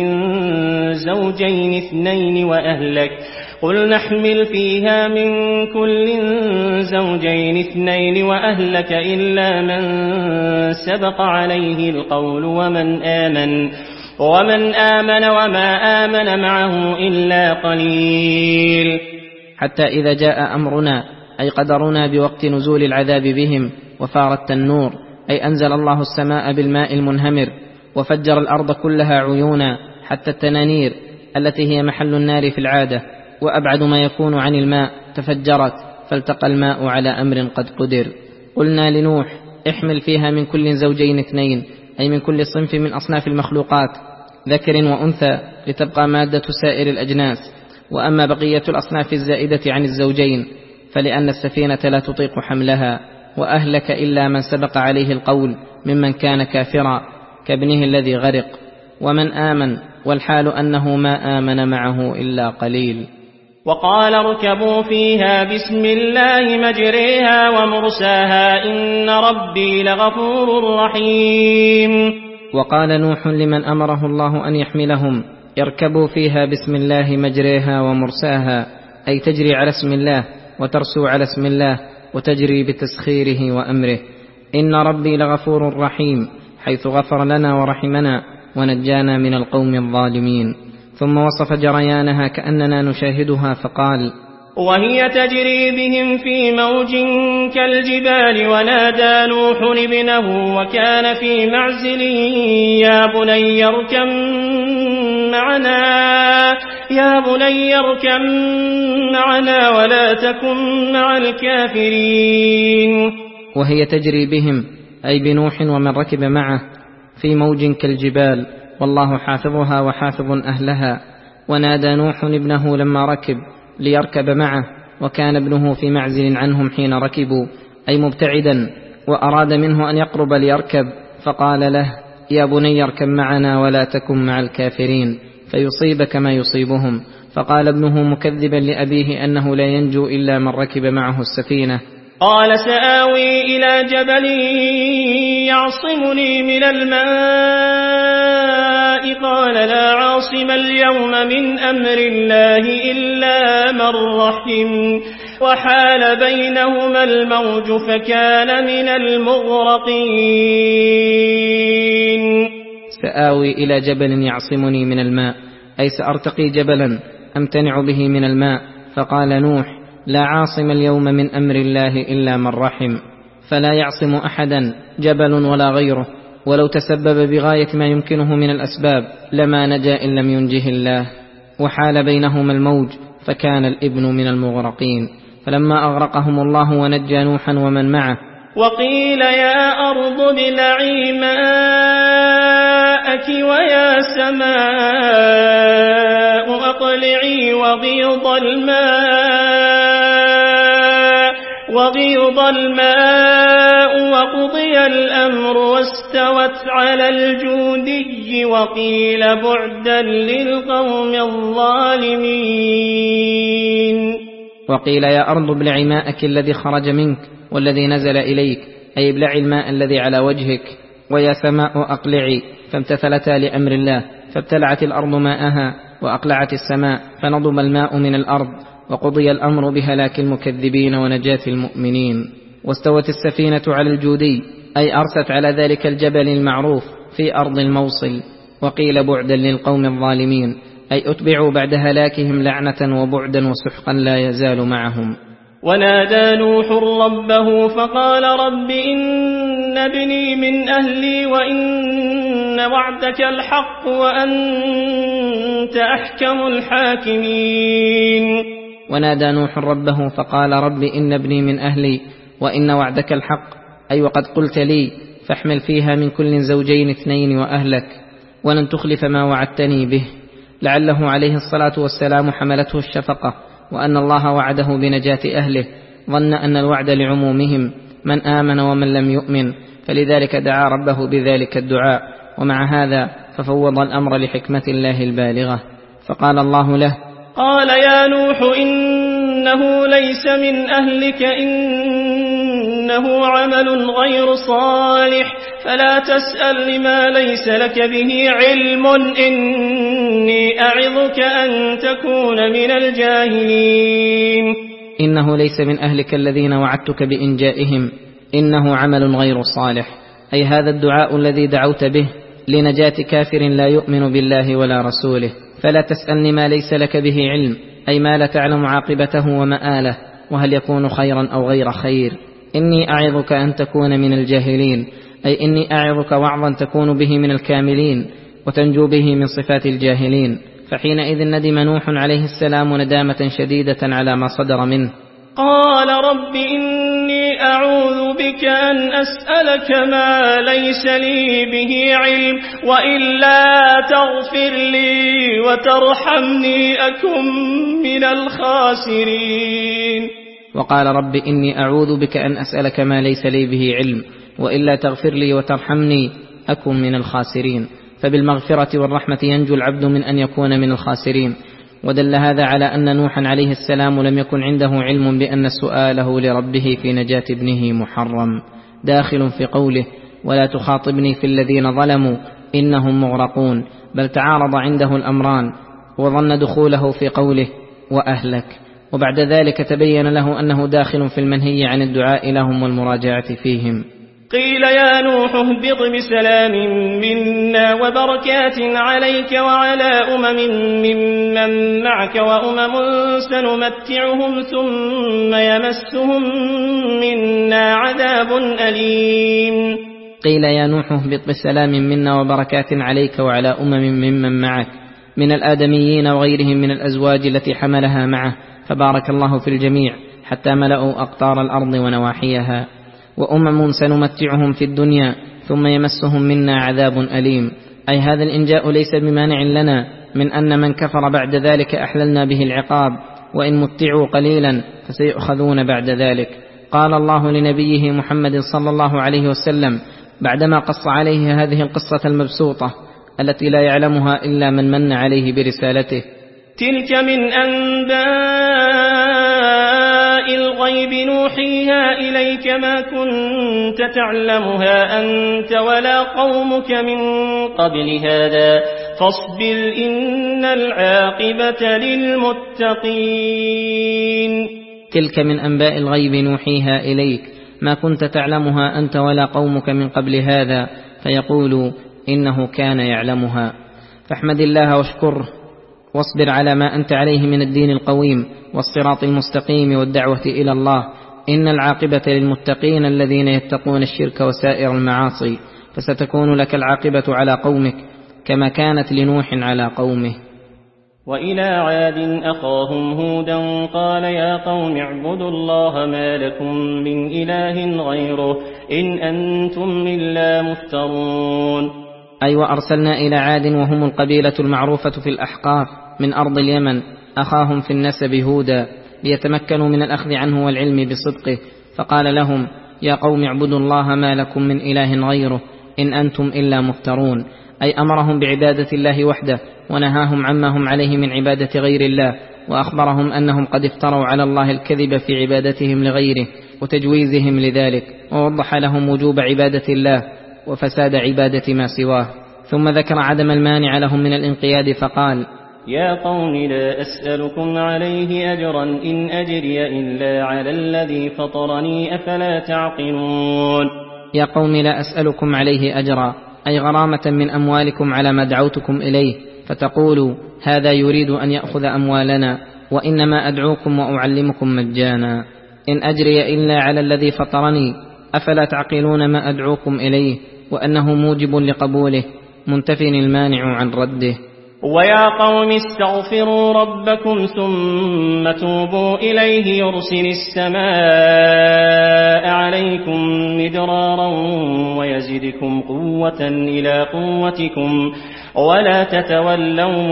زوجين اثنين وأهلك قل نحمل فيها من كل زوجين اثنين وأهلك إلا من سبق عليه القول ومن آمن ومن آمن وما آمن معه إلا قليل. حتى إذا جاء أمرنا أي قدرنا بوقت نزول العذاب بهم وفار التنور، أي أنزل الله السماء بالماء المنهمر وفجر الأرض كلها عيونا حتى التنانير التي هي محل النار في العادة وأبعد ما يكون عن الماء تفجرت فالتقى الماء على أمر قد قدر. قلنا لنوح احمل فيها من كل زوجين اثنين، أي من كل صنف من أصناف المخلوقات ذكر وأنثى لتبقى مادة سائر الأجناس. وأما بقية الأصناف الزائدة عن الزوجين فلأن السفينة لا تطيق حملها. وأهلك إلا من سبق عليه القول ممن كان كافرا كابنه الذي غرق، ومن آمن والحال أنه ما آمن معه إلا قليل. وقال اركبوا فيها بسم الله مجريها ومرساها إن ربي لغفور رحيم. وقال نوح لمن أمره الله أن يحملهم اركبوا فيها بسم الله مجريها ومرساها، أي تجري على اسم الله وترسو على اسم الله وتجري بتسخيره وأمره. إن ربي لغفور رحيم، حيث غفر لنا ورحمنا ونجانا من القوم الظالمين. ثم وصف جريانها كأننا نشاهدها فقال وهي تجري بهم في موج كالجبال ونادى نوح ابنه وكان في معزل يا بني اركب معنا يا بني اركب معنا ولا تكن مع الكافرين. وهي تجري بهم أي بنوح ومن ركب معه في موج كالجبال والله حافظها وحافظ أهلها. ونادى نوح ابنه لما ركب ليركب معه وكان ابنه في معزل عنهم حين ركبوا أي مبتعدا، وأراد منه أن يقرب ليركب فقال له يا بني اركب معنا ولا تكن مع الكافرين فيصيبك ما يصيبهم. فقال ابنه مكذبا لأبيه أنه لا ينجو إلا من ركب معه السفينة قال سآوي إلى جبل يعصمني من الماء قال لا عاصم اليوم من أمر الله إلا من رحم وحال بينهما الموج فكان من المغرقين. سآوي إلى جبل يعصمني من الماء أي سأرتقي جبلا أمتنع به من الماء. فقال نوح لا عاصم اليوم من أمر الله إلا من رحم، فلا يعصم أحدا جبل ولا غيره، ولو تسبب بغاية ما يمكنه من الأسباب لما نجا إن لم ينجه الله. وحال بينهما الموج فكان الابن من المغرقين. فلما أغرقهم الله ونجى نوحا ومن معه وقيل يا أرض ابلعي ماءك ويا سماء أقلعي وغيض الماء وغيض الماء وقضي الأمر واستوت على الجودي وقيل بعدا للقوم الظالمين. وقيل يا أرض ابلعي ماءك الذي خرج منك والذي نزل إليك أي ابلعي الماء الذي على وجهك. ويا سماء أقلعي، فامتثلتا لأمر الله فابتلعت الأرض ماءها وأقلعت السماء فنضب الماء من الأرض وقضي الأمر بهلاك المكذبين ونجاة المؤمنين. واستوت السفينة على الجودي أي أرست على ذلك الجبل المعروف في أرض الموصل. وقيل بعدا للقوم الظالمين، أي أتبعوا بعد هلاكهم لعنة وبعدا وسحقا لا يزال معهم. ونادى نوح ربه فقال رب إن ابني من أهلي وإن وعدك الحق وأنت أحكم الحاكمين. ونادى نوح ربه فقال رب إن ابني من أهلي وإن وعدك الحق، أي وقد قلت لي فاحمل فيها من كل زوجين اثنين وأهلك ولن تخلف ما وعدتني به. لعله عليه الصلاة والسلام حملته الشفقة، وأن الله وعده بنجاة أهله، ظن أن الوعد لعمومهم من آمن ومن لم يؤمن، فلذلك دعا ربه بذلك الدعاء. ومع هذا ففوض الأمر لحكمة الله البالغة، فقال الله له: قال يا نوح إنه ليس من أهلك إنه عمل غير صالح فلا تسأل لما ليس لك به علم إني أعظك أن تكون من الجاهلين. إنه ليس من أهلك الذين وعدتك بإنجائهم، إنه عمل غير صالح، أي هذا الدعاء الذي دعوت به لنجاة كافر لا يؤمن بالله ولا رسوله. فلا تسألني ما ليس لك به علم، أي ما لا تعلم عاقبته ومآله وهل يكون خيرا أو غير خير. إني أعظك أن تكون من الجاهلين، أي إني أعظك وعظا تكون به من الكاملين وتنجو به من صفات الجاهلين. فحينئذ ندم نوح عليه السلام ندامة شديدة على ما صدر منه. قال رب إني أعوذ بك أن أسألك ما ليس لي به علم وإلا تغفر لي وترحمني أكن من الخاسرين. وقال رب إني أعوذ بك أن أسألك ما ليس لي به علم وإلا تغفر لي وترحمني أكن من الخاسرين. فبالمغفرة والرحمة ينجو العبد من أن يكون من الخاسرين. ودل هذا على أن نوحا عليه السلام لم يكن عنده علم بأن سؤاله لربه في نجاة ابنه محرم، داخل في قوله ولا تخاطبني في الذين ظلموا إنهم مغرقون، بل تعارض عنده الأمران وظن دخوله في قوله وأهلك، وبعد ذلك تبين له أنه داخل في المنهي عن الدعاء لهم والمراجعة فيهم. قيل يا نوح اهبط بسلام منا وبركات عليك وعلى أمم ممن معك وأمم سنمتعهم ثم يمسهم منا عذاب أليم. قيل يا نوح اهبط بسلام منا وبركات عليك وعلى أمم ممن معك من الآدميين وغيرهم من الأزواج التي حملها معه، فبارك الله في الجميع حتى ملأوا أقطار الأرض ونواحيها. وأمم سنمتعهم في الدنيا ثم يمسهم منا عذاب أليم، أي هذا الإنجاء ليس بمانع لنا من أن من كفر بعد ذلك أحللنا به العقاب، وإن متعوا قليلا فسيؤخذون بعد ذلك. قال الله لنبيه محمد صلى الله عليه وسلم بعدما قص عليه هذه القصة المبسوطة التي لا يعلمها إلا من من عليه برسالته: تلك من أنباء الغيب نوحيها إليك ما كنت تعلمها أنت ولا قومك من قبل هذا فاصبر إن العاقبة للمتقين. تلك من أنباء الغيب نوحيها إليك ما كنت تعلمها أنت ولا قومك من قبل هذا، فيقول إنه كان يعلمها. فاحمد الله واشكره واصبر على ما أنت عليه من الدين القويم والصراط المستقيم والدعوة إلى الله. إن العاقبة للمتقين الذين يتقون الشرك وسائر المعاصي، فستكون لك العاقبة على قومك كما كانت لنوح على قومه. وإلى عاد أخاهم هودا قال يا قوم اعبدوا الله ما لكم من إله غيره إن أنتم إلا مفترون. أي وأرسلنا إلى عاد وهم القبيلة المعروفة في الأحقاف من أرض اليمن أخاهم في النسب هودا ليتمكنوا من الأخذ عنه والعلم بصدقه، فقال لهم يا قوم اعبدوا الله ما لكم من إله غيره إن أنتم إلا مفترون، أي أمرهم بعبادة الله وحده ونهاهم عما هم عليه من عبادة غير الله، وأخبرهم أنهم قد افتروا على الله الكذب في عبادتهم لغيره وتجويزهم لذلك، ووضح لهم وجوب عبادة الله وفساد عبادة ما سواه. ثم ذكر عدم المانع لهم من الانقياد فقال يا قوم لا أسألكم عليه أجرا إن أجري إلا على الذي فطرني أفلا تعقلون. يا قوم لا أسألكم عليه أجرا، أي غرامة من أموالكم على ما دعوتكم إليه، فتقولوا هذا يريد أن يأخذ أموالنا، وإنما أدعوكم وأعلمكم مجانا، إن أجري إلا على الذي فطرني، أفلا تعقلون ما أدعوكم إليه، وأنه موجب لقبوله منتف المانع عن رده. ويا قوم استغفروا ربكم ثم توبوا إليه يرسل السماء عليكم مدرارا ويزدكم قوة إلى قوتكم ولا تتولوا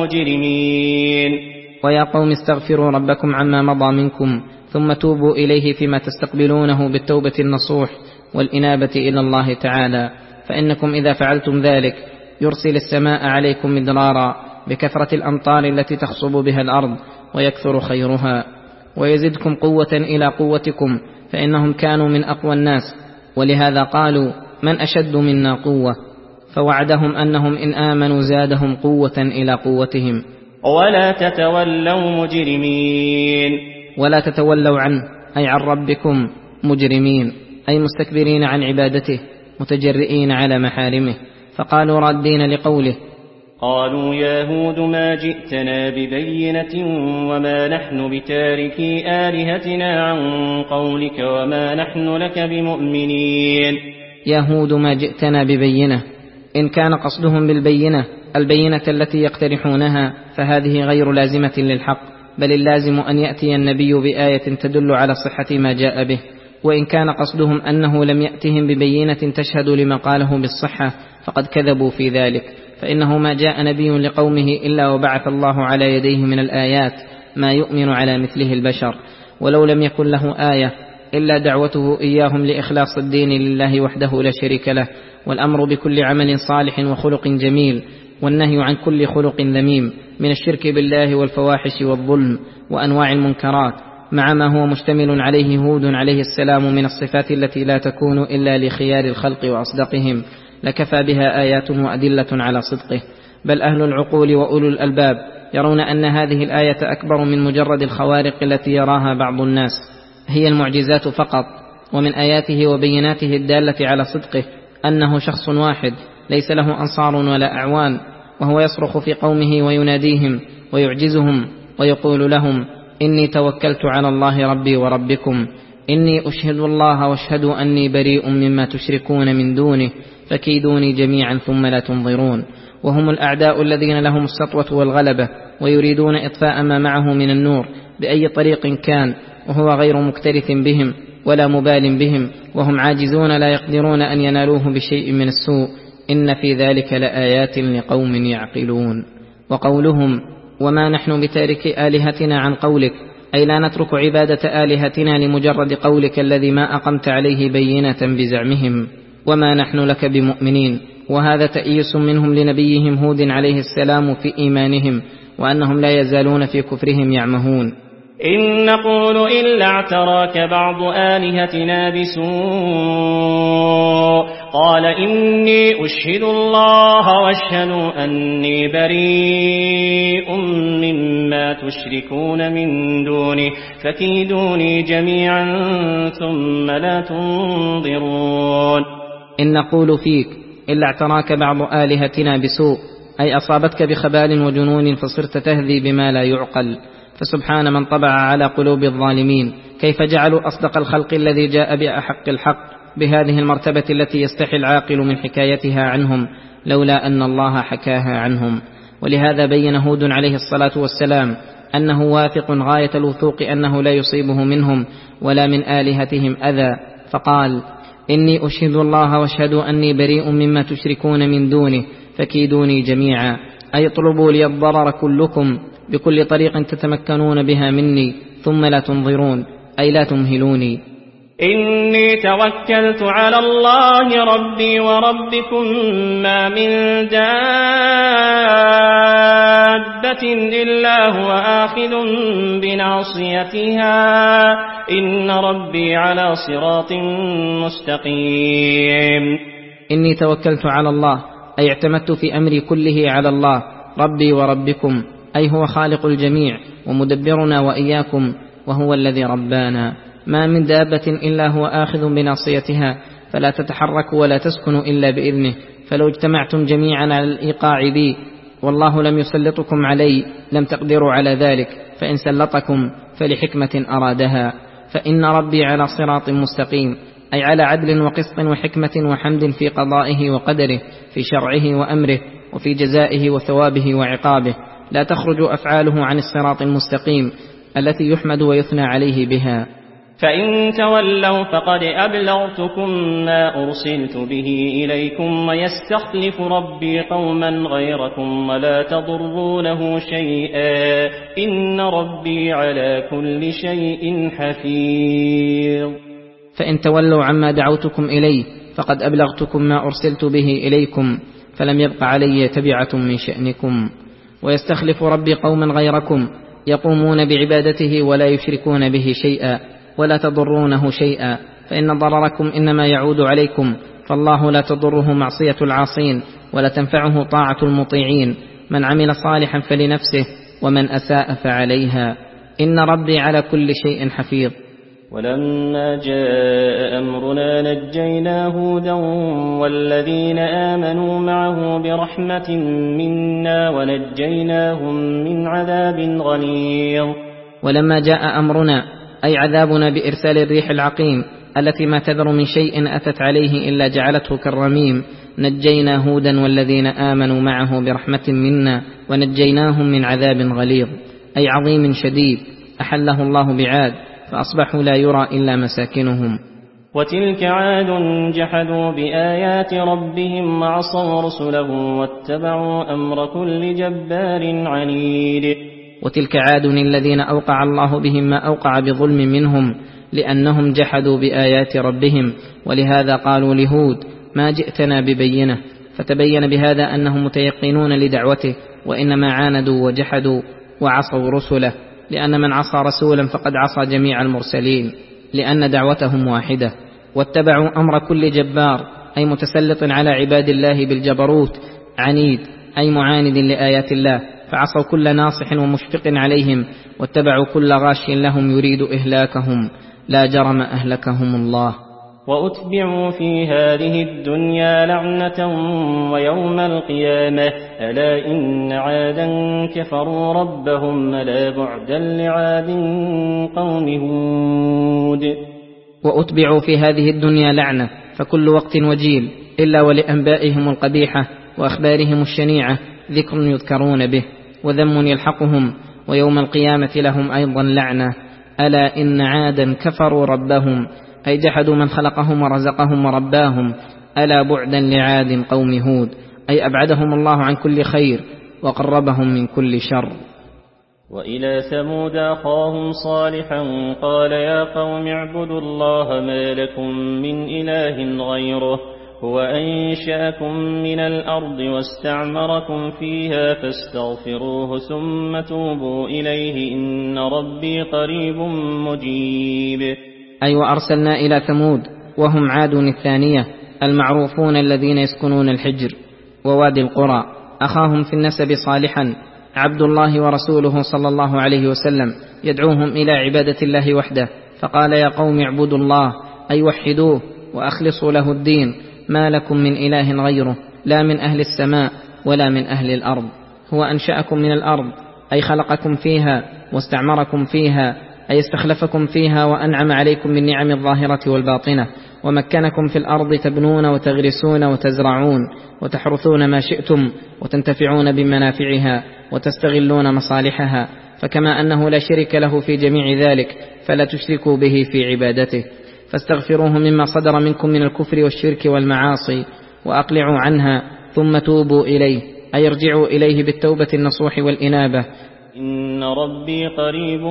مجرمين. ويا قوم استغفروا ربكم عما مضى منكم ثم توبوا إليه فيما تستقبلونه بالتوبة النصوح والإنابة إلى الله تعالى، فإنكم إذا فعلتم ذلك يرسل السماء عليكم مدرارا بكثرة الأمطار التي تخصب بها الأرض ويكثر خيرها، ويزدكم قوة إلى قوتكم، فإنهم كانوا من أقوى الناس، ولهذا قالوا من أشد منا قوة، فوعدهم أنهم إن آمنوا زادهم قوة إلى قوتهم. ولا تتولوا مجرمين. ولا تتولوا عنه أي عن ربكم مجرمين، أي مستكبرين عن عبادته متجرئين على محارمه، فقالوا رادين لقوله قالوا يا هود ما جئتنا ببينة وما نحن بتاركي آلهتنا عن قولك وما نحن لك بمؤمنين. يا هود ما جئتنا ببينة، إن كان قصدهم بالبينة البينة التي يقترحونها فهذه غير لازمة للحق، بل اللازم أن يأتي النبي بآية تدل على صحة ما جاء به، وإن كان قصدهم أنه لم يأتهم ببينة تشهد لما قاله بالصحة فقد كذبوا في ذلك، فإنه ما جاء نبي لقومه إلا وبعث الله على يديه من الآيات ما يؤمن على مثله البشر، ولو لم يكن له آية إلا دعوته إياهم لإخلاص الدين لله وحده لا شريك له، والأمر بكل عمل صالح وخلق جميل، والنهي عن كل خلق ذميم من الشرك بالله والفواحش والظلم وأنواع المنكرات، مع ما هو مشتمل عليه هود عليه السلام من الصفات التي لا تكون إلا لخيار الخلق وأصدقهم، لكفى بها آيات وأدلة على صدقه. بل أهل العقول وأولو الألباب يرون أن هذه الآية أكبر من مجرد الخوارق التي يراها بعض الناس، هي المعجزات فقط. ومن آياته وبيناته الدالة على صدقه أنه شخص واحد ليس له أنصار ولا أعوان، وهو يصرخ في قومه ويناديهم ويعجزهم ويقول لهم إني توكلت على الله ربي وربكم، إني أشهد الله واشهدوا أني بريء مما تشركون من دونه، فكيدوني جميعا ثم لا تنظرون. وهم الأعداء الذين لهم السطوة والغلبة، ويريدون إطفاء ما معه من النور بأي طريق كان، وهو غير مكترث بهم ولا مبال بهم، وهم عاجزون لا يقدرون أن ينالوه بشيء من السوء. إن في ذلك لآيات لقوم يعقلون. وقولهم وما نحن بتارك آلهتنا عن قولك، أي لا نترك عبادة آلهتنا لمجرد قولك الذي ما أقمت عليه بينة بزعمهم، وما نحن لك بمؤمنين. وهذا تأييس منهم لنبيهم هود عليه السلام في إيمانهم، وأنهم لا يزالون في كفرهم يعمهون. إن نقول إلا اعتراك بعض آلهتنا بسوء، قال إني أشهد الله واشهدوا أني بريء مما تشركون من دونه، فكيدوني جميعا ثم لا تنظرون. إن نقول فيك إلا اعتراك بعض آلهتنا بسوء، أي أصابتك بخبال وجنون فصرت تهذي بما لا يعقل. فسبحان من طبع على قلوب الظالمين، كيف جعلوا أصدق الخلق الذي جاء بأحق الحق بهذه المرتبة التي يستحي العاقل من حكايتها عنهم لولا أن الله حكاها عنهم. ولهذا بين هود عليه الصلاة والسلام أنه واثق غاية الوثوق أنه لا يصيبه منهم ولا من آلهتهم أذى، فقال إني أشهد الله واشهدوا أني بريء مما تشركون من دونه، فكيدوني جميعا، أي اطلبوا لي الضرر كلكم بكل طريق تتمكنون بها مني، ثم لا تنظرون، أي لا تمهلوني. إني توكلت على الله ربي وربكم ما من دابة إلا هو آخذ بناصيتها إن ربي على صراط مستقيم. إني توكلت على الله، أي اعتمدت في أمري كله على الله ربي وربكم، أي هو خالق الجميع ومدبرنا وإياكم، وهو الذي ربانا. ما من دابة إلا هو آخذ بناصيتها، فلا تتحركوا ولا تسكنوا إلا بإذنه، فلو اجتمعتم جميعا على الإيقاع بي والله لم يسلطكم علي لم تقدروا على ذلك، فإن سلطكم فلحكمة أرادها. فإن ربي على صراط مستقيم، أي على عدل وقسط وحكمة وحمد في قضائه وقدره، في شرعه وأمره، وفي جزائه وثوابه وعقابه، لا تخرج أفعاله عن الصراط المستقيم التي يحمد ويثنى عليه بها. فإن تولوا فقد أبلغتكم ما أرسلت به إليكم ويستخلف ربي قوما غيركم ولا تضرونه شيئا إن ربي على كل شيء حفيظ. فإن تولوا عما دعوتكم إليه فقد أبلغتكم ما أرسلت به إليكم فلم يبق علي تبعة من شأنكم. ويستخلف ربي قوما غيركم يقومون بعبادته ولا يشركون به شيئا ولا تضرونه شيئا، فإن ضرركم إنما يعود عليكم، فالله لا تضره معصية العاصين ولا تنفعه طاعة المطيعين. من عمل صالحا فلنفسه ومن أساء فعليها، إن ربي على كل شيء حفيظ. ولما جاء أمرنا نجينا هودا والذين آمنوا معه برحمة منا ونجيناهم من عذاب غليظ. ولما جاء أمرنا أي عذابنا بإرسال الريح العقيم التي ما تذر من شيء أتت عليه إلا جعلته كالرميم، نجينا هودا والذين آمنوا معه برحمة منا ونجيناهم من عذاب غليظ، أي عظيم شديد أحله الله بعاد فأصبحوا لا يرى إلا مساكنهم. وتلك عاد جحدوا بآيات ربهم وعصوا رسله واتبعوا أمر كل جبار عنيد. وتلك عاد الذين أوقع الله بهم ما أوقع بظلم منهم لأنهم جحدوا بآيات ربهم، ولهذا قالوا لهود ما جئتنا ببينة، فتبين بهذا أنهم متيقنون لدعوته، وإنما عاندوا وجحدوا وعصوا رسله، لأن من عصى رسولا فقد عصى جميع المرسلين، لأن دعوتهم واحدة. واتبعوا أمر كل جبار أي متسلط على عباد الله بالجبروت، عنيد أي معاند لآيات الله، فعصوا كل ناصح ومشفق عليهم، واتبعوا كل غاش لهم يريد إهلاكهم، لا جرم أهلكهم الله. وأتبعوا في هذه الدنيا لعنة ويوم القيامة ألا إن عادا كفروا ربهم ألا بعدا لعاد قوم هود. وأتبعوا في هذه الدنيا لعنة، فكل وقت وجيل إلا ولأنبائهم القبيحة وأخبارهم الشنيعة ذكر يذكرون به وذم يلحقهم، ويوم القيامة لهم أيضا لعنة. ألا إن عادا كفروا ربهم أي جحدوا من خلقهم ورزقهم ورباهم، ألا بعدا لعاد قوم هود أي أبعدهم الله عن كل خير وقربهم من كل شر. وإلى ثمود أخاهم صالحا قال يا قوم اعبدوا الله ما لكم من إله غيره هو أنشأكم من الأرض واستعمركم فيها فاستغفروه ثم توبوا إليه إن ربي قريب مجيب. أي وأرسلنا إلى ثمود وهم عاد الثانية المعروفون الذين يسكنون الحجر ووادي القرى، أخاهم في النسب صالحا عبد الله ورسوله صلى الله عليه وسلم يدعوهم إلى عبادة الله وحده، فقال يا قوم اعبدوا الله أي وحدوه وأخلصوا له الدين، ما لكم من إله غيره لا من أهل السماء ولا من أهل الأرض. هو أنشأكم من الأرض أي خلقكم فيها واستعمركم فيها أي استخلفكم فيها وأنعم عليكم من نعم الظاهرة والباطنة، ومكنكم في الأرض تبنون وتغرسون وتزرعون وتحرثون ما شئتم وتنتفعون بمنافعها وتستغلون مصالحها، فكما أنه لا شريك له في جميع ذلك فلا تشركوا به في عبادته، فاستغفروه مما صدر منكم من الكفر والشرك والمعاصي وأقلعوا عنها ثم توبوا إليه أي ارجعوا إليه بالتوبة النصوح والإنابة. إن ربي قريب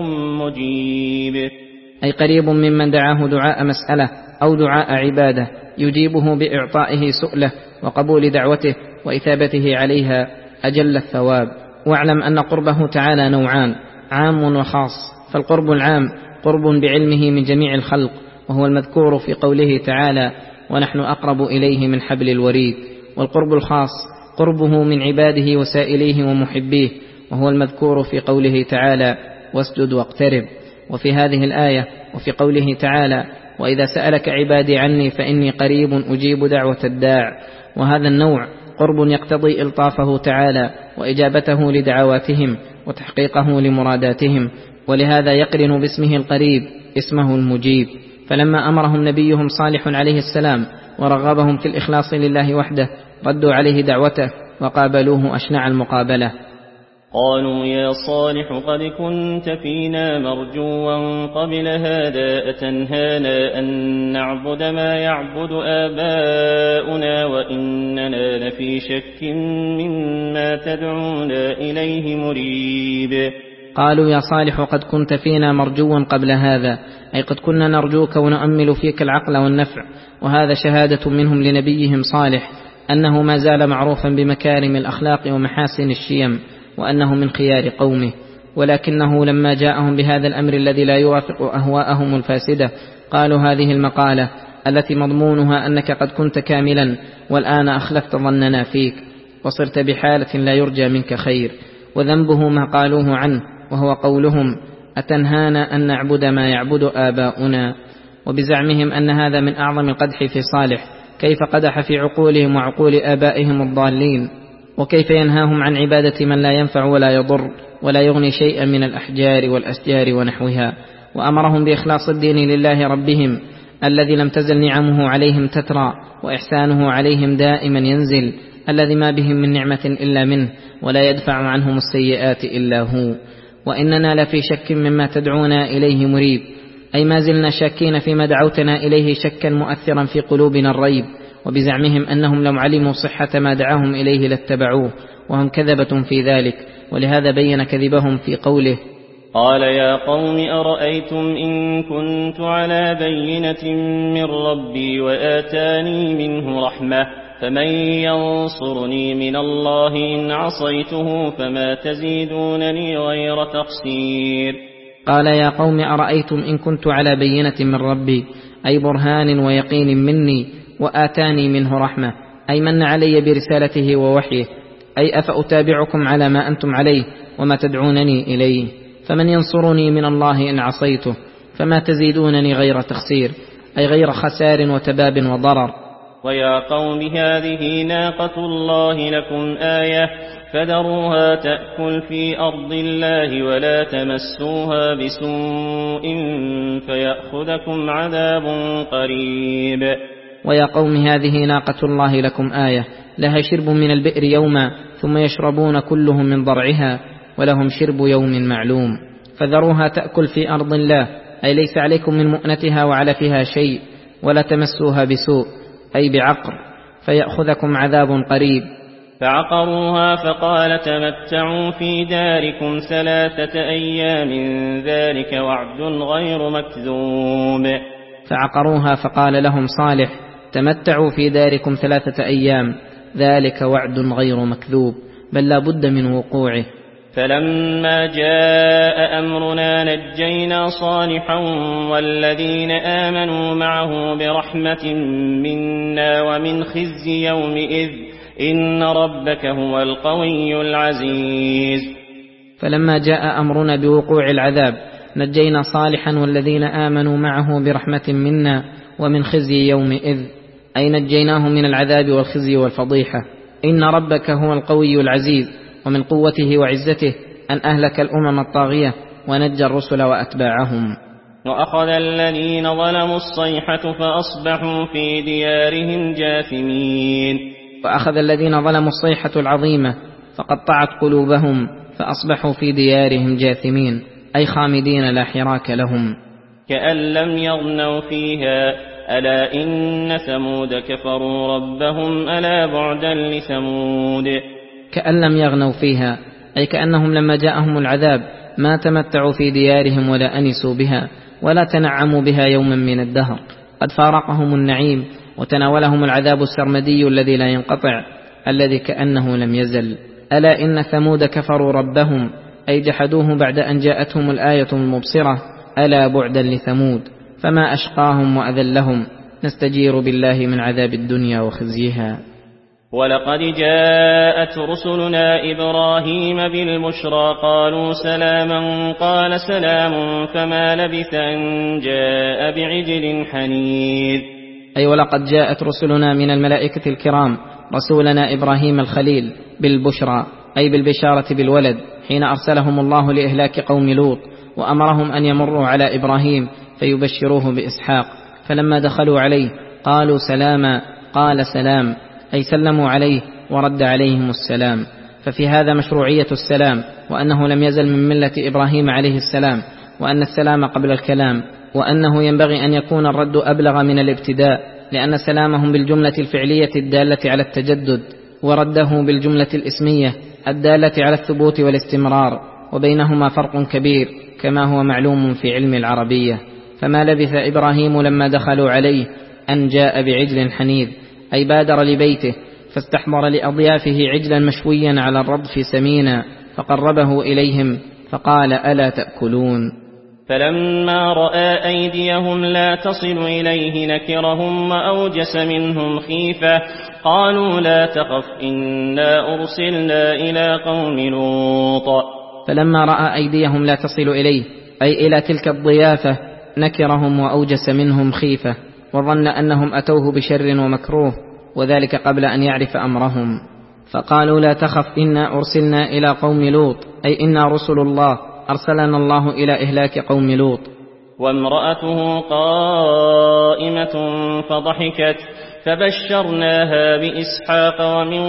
مجيب أي قريب ممن دعاه دعاء مسألة أو دعاء عبادة يجيبه بإعطائه سؤله وقبول دعوته وإثابته عليها أجل الثواب. واعلم أن قربه تعالى نوعان عام وخاص، فالقرب العام قرب بعلمه من جميع الخلق وهو المذكور في قوله تعالى ونحن أقرب إليه من حبل الوريد، والقرب الخاص قربه من عباده وسائليه ومحبيه وهو المذكور في قوله تعالى واسجد واقترب. وفي هذه الآية وفي قوله تعالى وإذا سألك عبادي عني فإني قريب أجيب دعوة الداع. وهذا النوع قرب يقتضي إلطافه تعالى وإجابته لدعواتهم وتحقيقه لمراداتهم، ولهذا يقرن باسمه القريب اسمه المجيب. فلما أمرهم نبيهم صالح عليه السلام ورغبهم في الإخلاص لله وحده ردوا عليه دعوته وقابلوه أشنع المقابلة. قالوا يا صالح قد كنت فينا مرجوا قبل هذا، أتنهانا أن نعبد ما يعبد آباؤنا وإننا لفي شك مما تدعونا إليه مريب. قالوا يا صالح قد كنت فينا مرجوا قبل هذا، أي قد كنا نرجوك ونؤمل فيك العقل والنفع. وهذا شهادة منهم لنبيهم صالح أنه ما زال معروفا بمكارم الأخلاق ومحاسن الشيم، وأنه من خيار قومه. ولكنه لما جاءهم بهذا الأمر الذي لا يوافق أهواءهم الفاسدة قالوا هذه المقالة التي مضمونها أنك قد كنت كاملا والآن أخلفت ظننا فيك وصرت بحالة لا يرجى منك خير. وذنبه ما قالوه عنه، وهو قولهم أتنهانا أن نعبد ما يعبد آباؤنا، وبزعمهم أن هذا من أعظم القدح في صالح. كيف قدح في عقولهم وعقول آبائهم الضالين، وكيف ينهاهم عن عبادة من لا ينفع ولا يضر ولا يغني شيئا من الأحجار والأشجار ونحوها. وأمرهم بإخلاص الدين لله ربهم الذي لم تزل نعمه عليهم تترى وإحسانه عليهم دائما ينزل، الذي ما بهم من نعمة إلا منه ولا يدفع عنهم السيئات إلا هو. وإننا لفي شك مما تدعونا إليه مريب، أي ما زلنا شاكين فيما دعوتنا إليه شكا مؤثرا في قلوبنا الريب. وبزعمهم أنهم لو علموا صحة ما دعاهم إليه لاتبعوه، وهم كذبة في ذلك. ولهذا بين كذبهم في قوله قال يا قوم أرأيتم إن كنت على بينة من ربي وآتاني منه رحمة فمن ينصرني من الله إن عصيته فما تزيدونني غير تقصير. قال يا قوم أرأيتم إن كنت على بينة من ربي، أي برهان ويقين مني، وآتاني منه رحمة، أي من علي برسالته ووحيه، أي أفأتابعكم على ما أنتم عليه وما تدعونني إليه، فمن ينصرني من الله إن عصيته فما تزيدونني غير تخسير، أي غير خسار وتباب وضرر. ويا قوم هذه ناقة الله لكم آية فذروها تأكل في أرض الله ولا تمسوها بسوء فيأخذكم عذاب قريب. ويا قوم هذه ناقة الله لكم آية، لها شرب من البئر يوما ثم يشربون كلهم من ضرعها ولهم شرب يوم معلوم. فذروها تأكل في أرض الله، أي ليس عليكم من مؤنتها وعلفها شيء، ولا تمسوها بسوء أي بعقر فيأخذكم عذاب قريب. فعقروها فقال تمتعوا في داركم ثلاثة أيام ذلك وعد غير مكذوب. فعقروها فقال لهم صالح تمتعوا في داركم ثلاثة أيام ذلك وعد غير مكذوب، بل لا بد من وقوعه. فلما جاء أمرنا نجينا صالحا والذين آمنوا معه برحمة منا ومن خزي يومئذ إن ربك هو القوي العزيز. فلما جاء أمرنا بوقوع العذاب نجينا صالحا والذين آمنوا معه برحمة منا ومن خزي يومئذ، أي نجيناه من العذاب والخزي والفضيحة. إن ربك هو القوي العزيز، ومن قوته وعزته أن أهلك الأمم الطاغية ونجى الرسل وأتباعهم. وأخذ الذين ظلموا الصيحة فأصبحوا في ديارهم جاثمين. وأخذ الذين ظلموا الصيحة العظيمة فقطعت قلوبهم فأصبحوا في ديارهم جاثمين، أي خامدين لا حراك لهم. كأن لم يغنوا فيها ألا إن ثمود كفروا ربهم ألا بعدا لثمود. كأن لم يغنوا فيها، أي كأنهم لما جاءهم العذاب ما تمتعوا في ديارهم ولا أنسوا بها ولا تنعموا بها يوما من الدهر، قد فارقهم النعيم وتناولهم العذاب السرمدي الذي لا ينقطع الذي كأنه لم يزل. ألا إن ثمود كفروا ربهم، أي جحدوه بعد أن جاءتهم الآية المبصرة، ألا بعدا لثمود، فما أشقاهم وأذلهم، نستجير بالله من عذاب الدنيا وخزيها. ولقد جاءت رسلنا إبراهيم بالبشرى قالوا سلاما قال سلام فما لبث أن جاء بعجل حنيذ. أي ولقد جاءت رسلنا من الملائكة الكرام رسولنا إبراهيم الخليل بالبشرى، أي بالبشارة بالولد، حين أرسلهم الله لإهلاك قوم لوط، وأمرهم أن يمروا على إبراهيم فيبشروه بإسحاق. فلما دخلوا عليه قالوا سلاما قال سلام، أي سلموا عليه ورد عليهم السلام. ففي هذا مشروعية السلام، وأنه لم يزل من ملة إبراهيم عليه السلام، وأن السلام قبل الكلام، وأنه ينبغي أن يكون الرد أبلغ من الابتداء، لأن سلامهم بالجملة الفعلية الدالة على التجدد، ورده بالجملة الإسمية الدالة على الثبوت والاستمرار، وبينهما فرق كبير كما هو معلوم في علم العربية. فما لبث إبراهيم لما دخلوا عليه أن جاء بعجل حنيذ، أي بادر لبيته فاستحضر لأضيافه عجلا مشويا على الرضف سمينا فقربه إليهم فقال ألا تأكلون. فلما رأى أيديهم لا تصل إليه نكرهم وأوجس منهم خيفة قالوا لا تخف إنا أرسلنا إلى قوم لوط. فلما رأى أيديهم لا تصل إليه، أي إلى تلك الضيافة، نكرهم وأوجس منهم خيفة، وظن أنهم أتوه بشر ومكروه، وذلك قبل أن يعرف أمرهم. فقالوا لا تخف إنا أرسلنا إلى قوم لوط، أي إنا رسل الله أرسلنا الله إلى إهلاك قوم لوط. وامرأته قائمة فضحكت فبشرناها بإسحاق ومن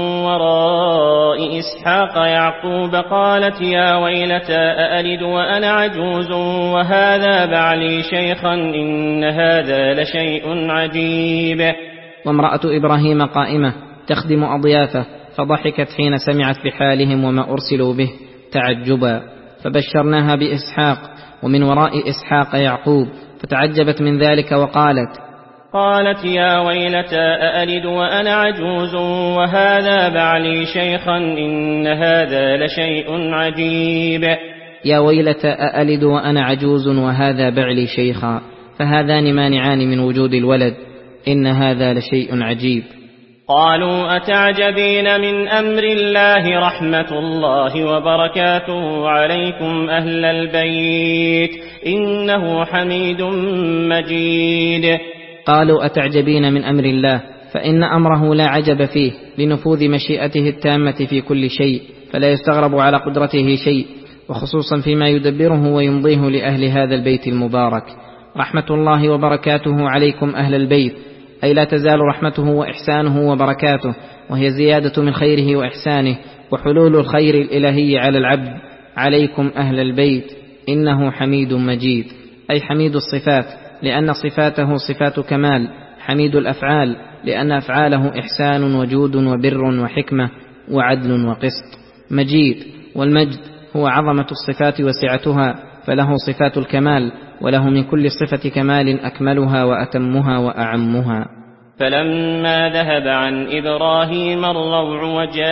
وراء إسحاق يعقوب قالت يا ويلتى أألد وأنا عجوز وهذا بعلي شيخا إن هذا لشيء عجيب. وامرأة إبراهيم قائمة تخدم أضيافه فضحكت حين سمعت بحالهم وما أرسلوا به تعجبا، فبشرناها بإسحاق ومن وراء إسحاق يعقوب، فتعجبت من ذلك وقالت قالت يا ويلتى أألد وأنا عجوز وهذا بعلي شيخا إن هذا لشيء عجيب. يا ويلتى أألد وأنا عجوز وهذا بعلي شيخا، فهذان مانعان من وجود الولد، إن هذا لشيء عجيب. قالوا أتعجبين من أمر الله رحمة الله وبركاته عليكم أهل البيت إنه حميد مجيد. قالوا أتعجبين من أمر الله، فإن أمره لا عجب فيه لنفوذ مشيئته التامة في كل شيء، فلا يستغرب على قدرته شيء، وخصوصا فيما يدبره ويمضيه لأهل هذا البيت المبارك. رحمة الله وبركاته عليكم أهل البيت، أي لا تزال رحمته وإحسانه وبركاته، وهي زيادة من خيره وإحسانه وحلول الخير الإلهي على العبد. عليكم أهل البيت إنه حميد مجيد، أي حميد الصفات لأن صفاته صفات كمال، حميد الأفعال لأن أفعاله إحسان وجود وبر وحكمة وعدل وقسط. مجيد، والمجد هو عظمة الصفات وسعتها، فله صفات الكمال، وله من كل صفة كمال أكملها وأتمها وأعمها. فلما ذهب عن إبراهيم الروع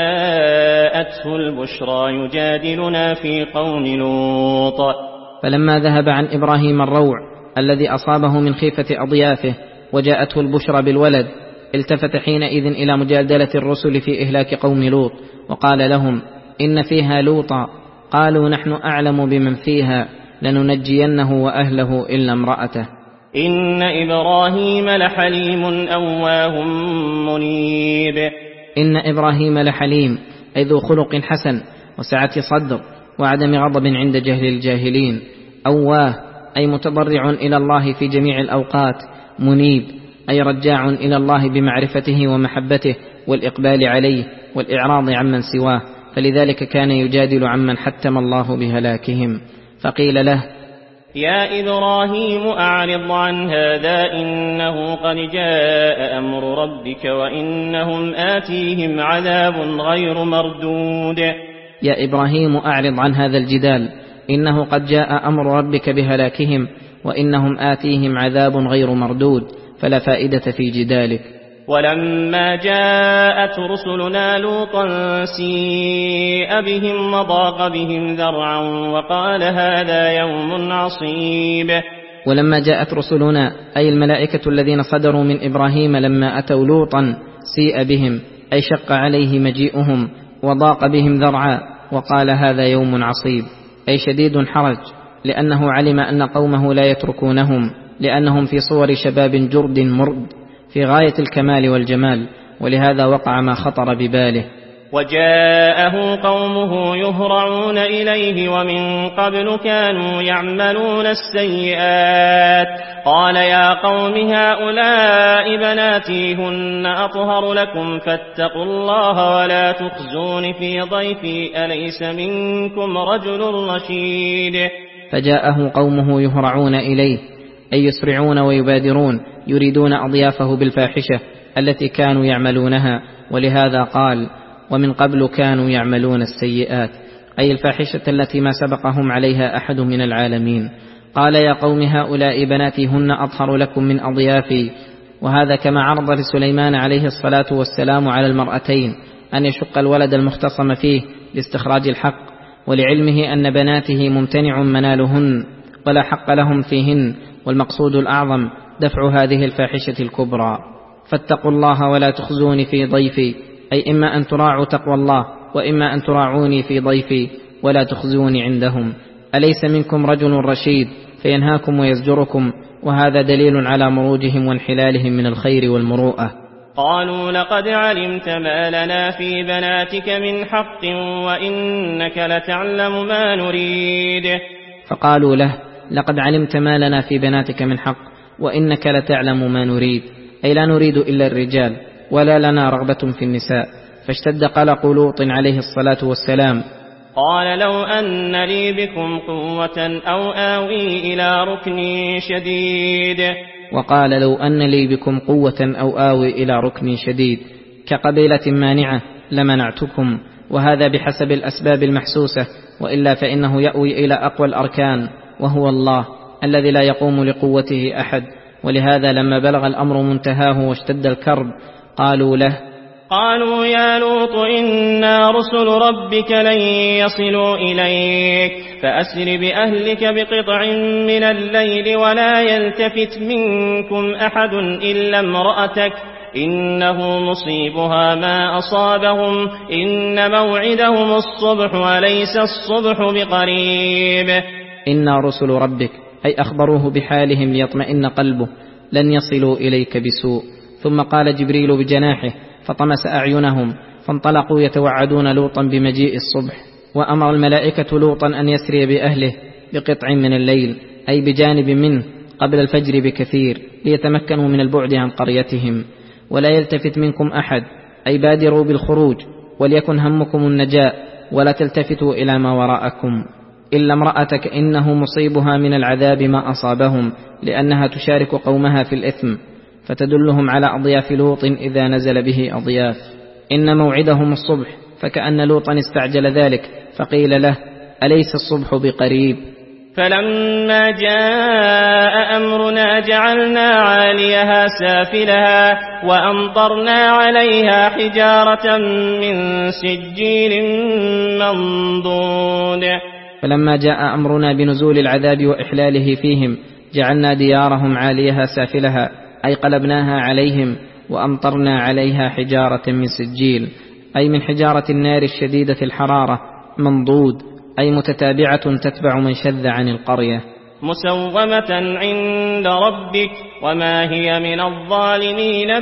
وجاءته البشرى يجادلنا في قوم لوط. فلما ذهب عن إبراهيم الروع الذي أصابه من خيفة أضيافه وجاءته البشرى بالولد، التفت حينئذ إلى مجادلة الرسل في إهلاك قوم لوط، وقال لهم إن فيها لوطا، قالوا نحن أعلم بمن فيها لننجينه وأهله إلا امرأته إن إبراهيم لحليم أواه منيب. إن إبراهيم لحليم، أي ذو خلق حسن وسعة صدر وعدم غضب عند جهل الجاهلين. أواه، أي متضرع إلى الله في جميع الأوقات. منيب، أي رجاع إلى الله بمعرفته ومحبته والإقبال عليه والإعراض عمن سواه، فلذلك كان يجادل عمن حتم الله بهلاكهم. فقيل له يا إبراهيم أعرض عن هذا إنه قد جاء أمر ربك وإنهم آتيهم عذاب غير مردود. يا إبراهيم أعرض عن هذا الجدال، إنه قد جاء أمر ربك بهلاكهم وإنهم آتيهم عذاب غير مردود، فلا فائدة في جدالك. ولما جاءت رسلنا لوطا سيء بهم وضاق بهم ذرعا وقال هذا يوم عصيب. ولما جاءت رسلنا، أي الملائكة الذين صدروا من إبراهيم لما أتوا لوطا، سيء بهم، أي شق عليه مجيئهم وضاق بهم ذرعا، وقال هذا يوم عصيب أي شديد حرج، لأنه علم أن قومه لا يتركونهم، لأنهم في صور شباب جرد مرد في غاية الكمال والجمال، ولهذا وقع ما خطر بباله. وجاءه قومه يهرعون إليه ومن قبل كانوا يعملون السيئات، قال يا قوم هؤلاء بناتي هن أطهر لكم فاتقوا الله ولا تخزون في ضيفي أليس منكم رجل رشيد. فجاءه قومه يهرعون إليه أي يسرعون ويبادرون، يريدون أضيافه بالفاحشة التي كانوا يعملونها، ولهذا قال ومن قبل كانوا يعملون السيئات أي الفاحشة التي ما سبقهم عليها أحد من العالمين. قال يا قوم هؤلاء بناتي هن أطهر لكم من أضيافي، وهذا كما عرض لسليمان عليه الصلاة والسلام على المرأتين أن يشق الولد المختصم فيه لاستخراج الحق، ولعلمه أن بناته ممتنع منالهن ولا حق لهم فيهن، والمقصود الأعظم دفع هذه الفاحشة الكبرى. فاتقوا الله ولا تخزوني في ضيفي، أي إما أن تراعوا تقوى الله وإما أن تراعوني في ضيفي ولا تخزوني عندهم. أليس منكم رجل رشيد فينهاكم ويزجركم، وهذا دليل على مروجهم وانحلالهم من الخير والمروءة. قالوا لقد علمت ما لنا في بناتك من حق وإنك لتعلم ما نريد. فقالوا له لقد علمت ما لنا في بناتك من حق وإنك لتعلم ما نريد، أي لا نريد إلا الرجال ولا لنا رغبة في النساء. فاشتد قلق لوط عليه الصلاة والسلام. قال لو أن لي بكم قوة أو آوي إلى ركن شديد. وقال لو أن لي بكم قوة أو آوي إلى ركن شديد، كقبيلة مانعة لمنعتكم، وهذا بحسب الأسباب المحسوسة، وإلا فإنه يأوي إلى أقوى الأركان وهو الله الذي لا يقوم لقوته أحد. ولهذا لما بلغ الأمر منتهاه واشتد الكرب قالوا له قالوا يا لوط إنا رسل ربك لن يصلوا إليك فأسر بأهلك بقطع من الليل ولا يلتفت منكم أحد إلا امرأتك إنه مصيبها ما أصابهم إن موعدهم الصبح وليس الصبح بقريب. إنا رسل ربك أي أخبروه بحالهم ليطمئن قلبه، لن يصلوا إليك بسوء. ثم قال جبريل بجناحه فطمس أعينهم، فانطلقوا يتوعدون لوطا بمجيء الصبح. وأمر الملائكة لوطا أن يسري بأهله بقطع من الليل أي بجانب منه قبل الفجر بكثير، ليتمكنوا من البعد عن قريتهم. ولا يلتفت منكم أحد أي بادروا بالخروج، وليكن همكم النجاة ولا تلتفتوا إلى ما وراءكم، إلا امرأتك إنه مصيبها من العذاب ما أصابهم، لأنها تشارك قومها في الإثم، فتدلهم على أضياف لوط إذا نزل به أضياف. إن موعدهم الصبح، فكأن لوطا استعجل ذلك، فقيل له أليس الصبح بقريب. فلما جاء أمرنا جعلنا عاليها سافلها وأمطرنا عليها حجارة من سجيل منضود. فلما جاء أمرنا بنزول العذاب وإحلاله فيهم جعلنا ديارهم عاليها سافلها أي قلبناها عليهم، وأمطرنا عليها حجارة من سجيل أي من حجارة النار الشديدة الحرارة، منضود أي متتابعة تتبع من شذ عن القرية. مسومة عند ربك وما هي من الظالمين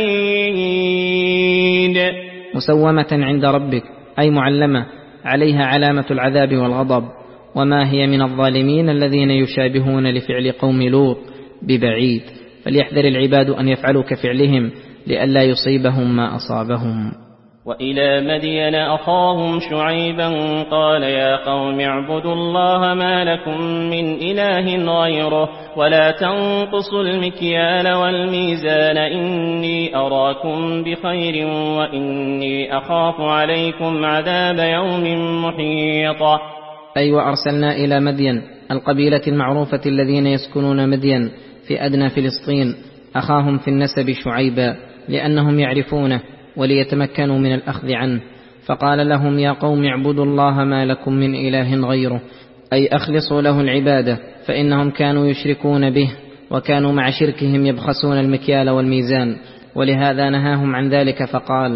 ببعيد. مسومة عند ربك أي معلمة عليها علامة العذاب والغضب، وما هي من الظالمين الذين يشابهون لفعل قوم لوط ببعيد. فليحذر العباد أن يفعلوا كفعلهم لئلا يصيبهم ما أصابهم. وإلى مدين أخاهم شعيبا قال يا قوم اعبدوا الله ما لكم من إله غيره ولا تنقصوا المكيال والميزان إني أراكم بخير وإني أخاف عليكم عذاب يوم محيط. أي وأرسلنا إلى مدين القبيلة المعروفة الذين يسكنون مدين في أدنى فلسطين أخاهم في النسب شعيبا، لأنهم يعرفونه وليتمكنوا من الأخذ عنه. فقال لهم يا قوم اعبدوا الله ما لكم من إله غيره، أي أخلصوا له العبادة، فإنهم كانوا يشركون به وكانوا مع شركهم يبخسون المكيال والميزان، ولهذا نهاهم عن ذلك فقال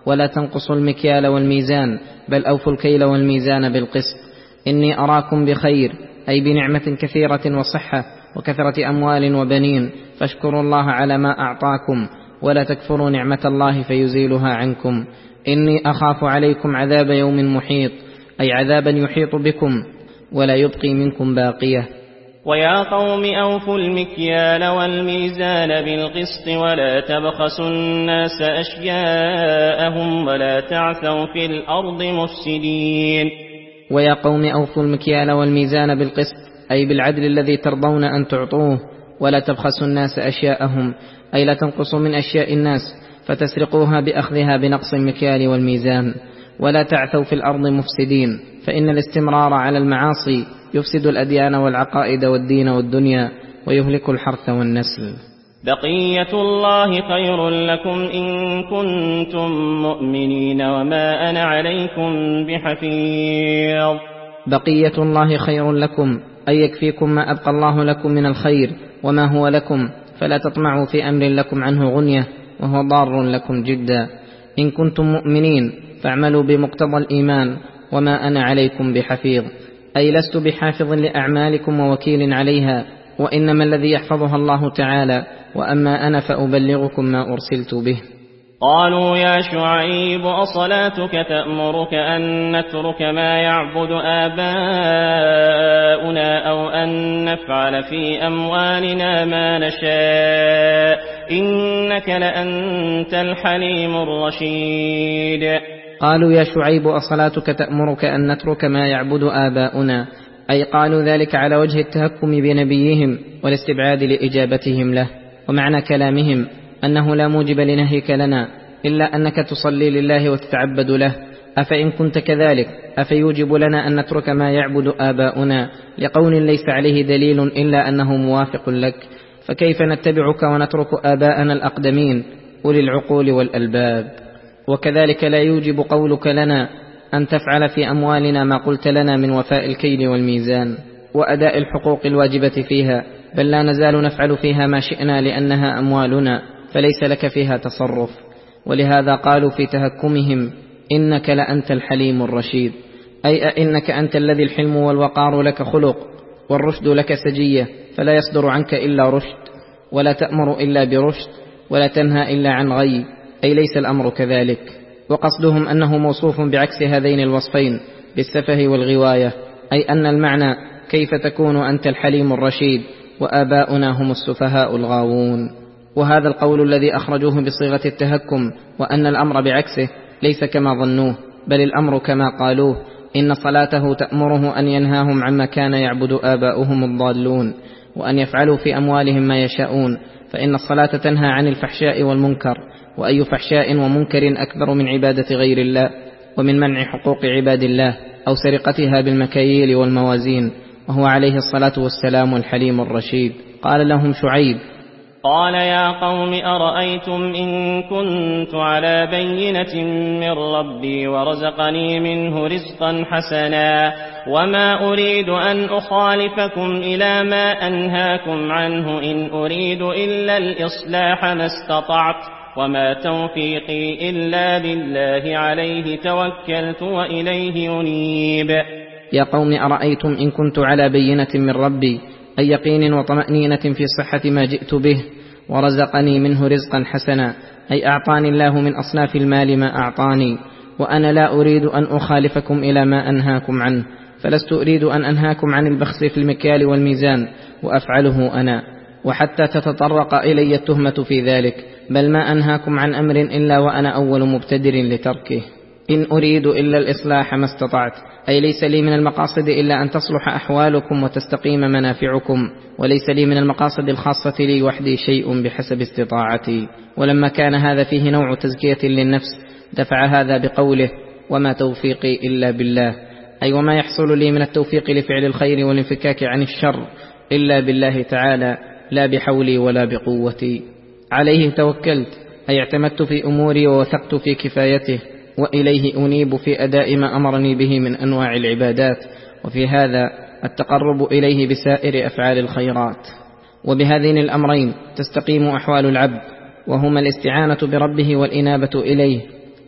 ولا تنقصوا المكيال والميزان بل أوفوا الكيل والميزان بالقسط. إني أراكم بخير، أي بنعمة كثيرة وصحة وكثرة أموال وبنين، فاشكروا الله على ما أعطاكم ولا تكفروا نعمة الله فيزيلها عنكم. إني أخاف عليكم عذاب يوم محيط، أي عذابا يحيط بكم ولا يبقي منكم باقية. ويا قوم أوفوا المكيال والميزان بالقسط ولا تبخسوا الناس أشياءهم ولا تعثوا في الأرض مفسدين. ويا قوم أوفوا المكيال والميزان بالقسط، أي بالعدل الذي ترضون أن تعطوه، ولا تبخسوا الناس أشياءهم، أي لا تنقصوا من أشياء الناس فتسرقوها بأخذها بنقص المكيال والميزان، ولا تعثوا في الأرض مفسدين، فإن الاستمرار على المعاصي يفسد الأديان والعقائد والدين والدنيا ويهلك الحرث والنسل. بقية الله خير لكم إن كنتم مؤمنين وما أنا عليكم بحفيظ. بقية الله خير لكم، أي يكفيكم ما أبقى الله لكم من الخير وما هو لكم، فلا تطمعوا في أمر لكم عنه غنية وهو ضار لكم جدا. إن كنتم مؤمنين فاعملوا بمقتضى الإيمان وما أنا عليكم بحفيظ، أي لست بحافظ لأعمالكم ووكيل عليها، وإنما الذي يحفظها الله تعالى، وأما أنا فأبلغكم ما أرسلت به. قالوا يا شعيب أصلاتك تأمرك أن نترك ما يعبد آباؤنا أو أن نفعل في أموالنا ما نشاء إنك لأنت الحليم الرشيد. قالوا يا شعيب أصلاتك تأمرك أن نترك ما يعبد آباؤنا، أي قالوا ذلك على وجه التهكم بنبيهم والاستبعاد لإجابتهم له. ومعنى كلامهم أنه لا موجب لنهيك لنا إلا أنك تصلي لله وتتعبد له، أفإن كنت كذلك أفيوجب لنا أن نترك ما يعبد آباؤنا لقول ليس عليه دليل إلا أنه موافق لك، فكيف نتبعك ونترك آباءنا الأقدمين أولي العقول والألباب؟ وكذلك لا يوجب قولك لنا أن تفعل في أموالنا ما قلت لنا من وفاء الكيل والميزان وأداء الحقوق الواجبة فيها، بل لا نزال نفعل فيها ما شئنا لأنها أموالنا فليس لك فيها تصرف. ولهذا قالوا في تهكمهم إنك لأنت الحليم الرشيد، أي أئنك أنت الذي الحلم والوقار لك خلق والرشد لك سجية، فلا يصدر عنك إلا رشد، ولا تأمر إلا برشد، ولا تنهى إلا عن غي، أي ليس الأمر كذلك. وقصدهم أنه موصوف بعكس هذين الوصفين بالسفه والغواية، أي أن المعنى كيف تكون أنت الحليم الرشيد وآباؤنا هم السفهاء الغاوون. وهذا القول الذي أخرجوه بصيغة التهكم وأن الأمر بعكسه ليس كما ظنوه، بل الأمر كما قالوه، إن صلاته تأمره أن ينهاهم عما كان يعبد آباؤهم الضالون وأن يفعلوا في أموالهم ما يشاءون، فإن الصلاة تنهى عن الفحشاء والمنكر، وأي فحشاء ومنكر أكبر من عبادة غير الله ومن منع حقوق عباد الله أو سرقتها بالمكاييل والموازين، وهو عليه الصلاة والسلام الحليم الرشيد. قال لهم شعيب: قال يا قوم أرأيتم إن كنت على بينة من ربي ورزقني منه رزقا حسنا وما أريد أن أخالفكم إلى ما أنهاكم عنه إن أريد إلا الإصلاح ما استطعت وما توفيقي إلا بالله عليه توكلت وإليه أنيب. يا قوم أرأيتم إن كنت على بينة من ربي، أي يقين وطمأنينة في صحة ما جئت به، ورزقني منه رزقا حسنا، أي أعطاني الله من أصناف المال ما أعطاني، وأنا لا أريد أن أخالفكم إلى ما أنهاكم عنه، فلست أريد أن أنهاكم عن البخس في المكيال والميزان وأفعله أنا، وحتى تتطرق إلي التهمة في ذلك، بل ما أنهاكم عن أمر إلا وأنا أول مبتدر لتركه. إن أريد إلا الإصلاح ما استطعت، أي ليس لي من المقاصد إلا أن تصلح أحوالكم وتستقيم منافعكم، وليس لي من المقاصد الخاصة لي وحدي شيء بحسب استطاعتي. ولما كان هذا فيه نوع تزكية للنفس دفع هذا بقوله: وما توفيقي إلا بالله، أي وما يحصل لي من التوفيق لفعل الخير والانفكاك عن الشر إلا بالله تعالى، لا بحولي ولا بقوتي. عليه توكلت، أي اعتمدت في أموري ووثقت في كفايته، وإليه أنيب في أداء ما أمرني به من أنواع العبادات، وفي هذا التقرب إليه بسائر أفعال الخيرات. وبهذين الأمرين تستقيم أحوال العبد، وهما الاستعانة بربه والإنابة إليه،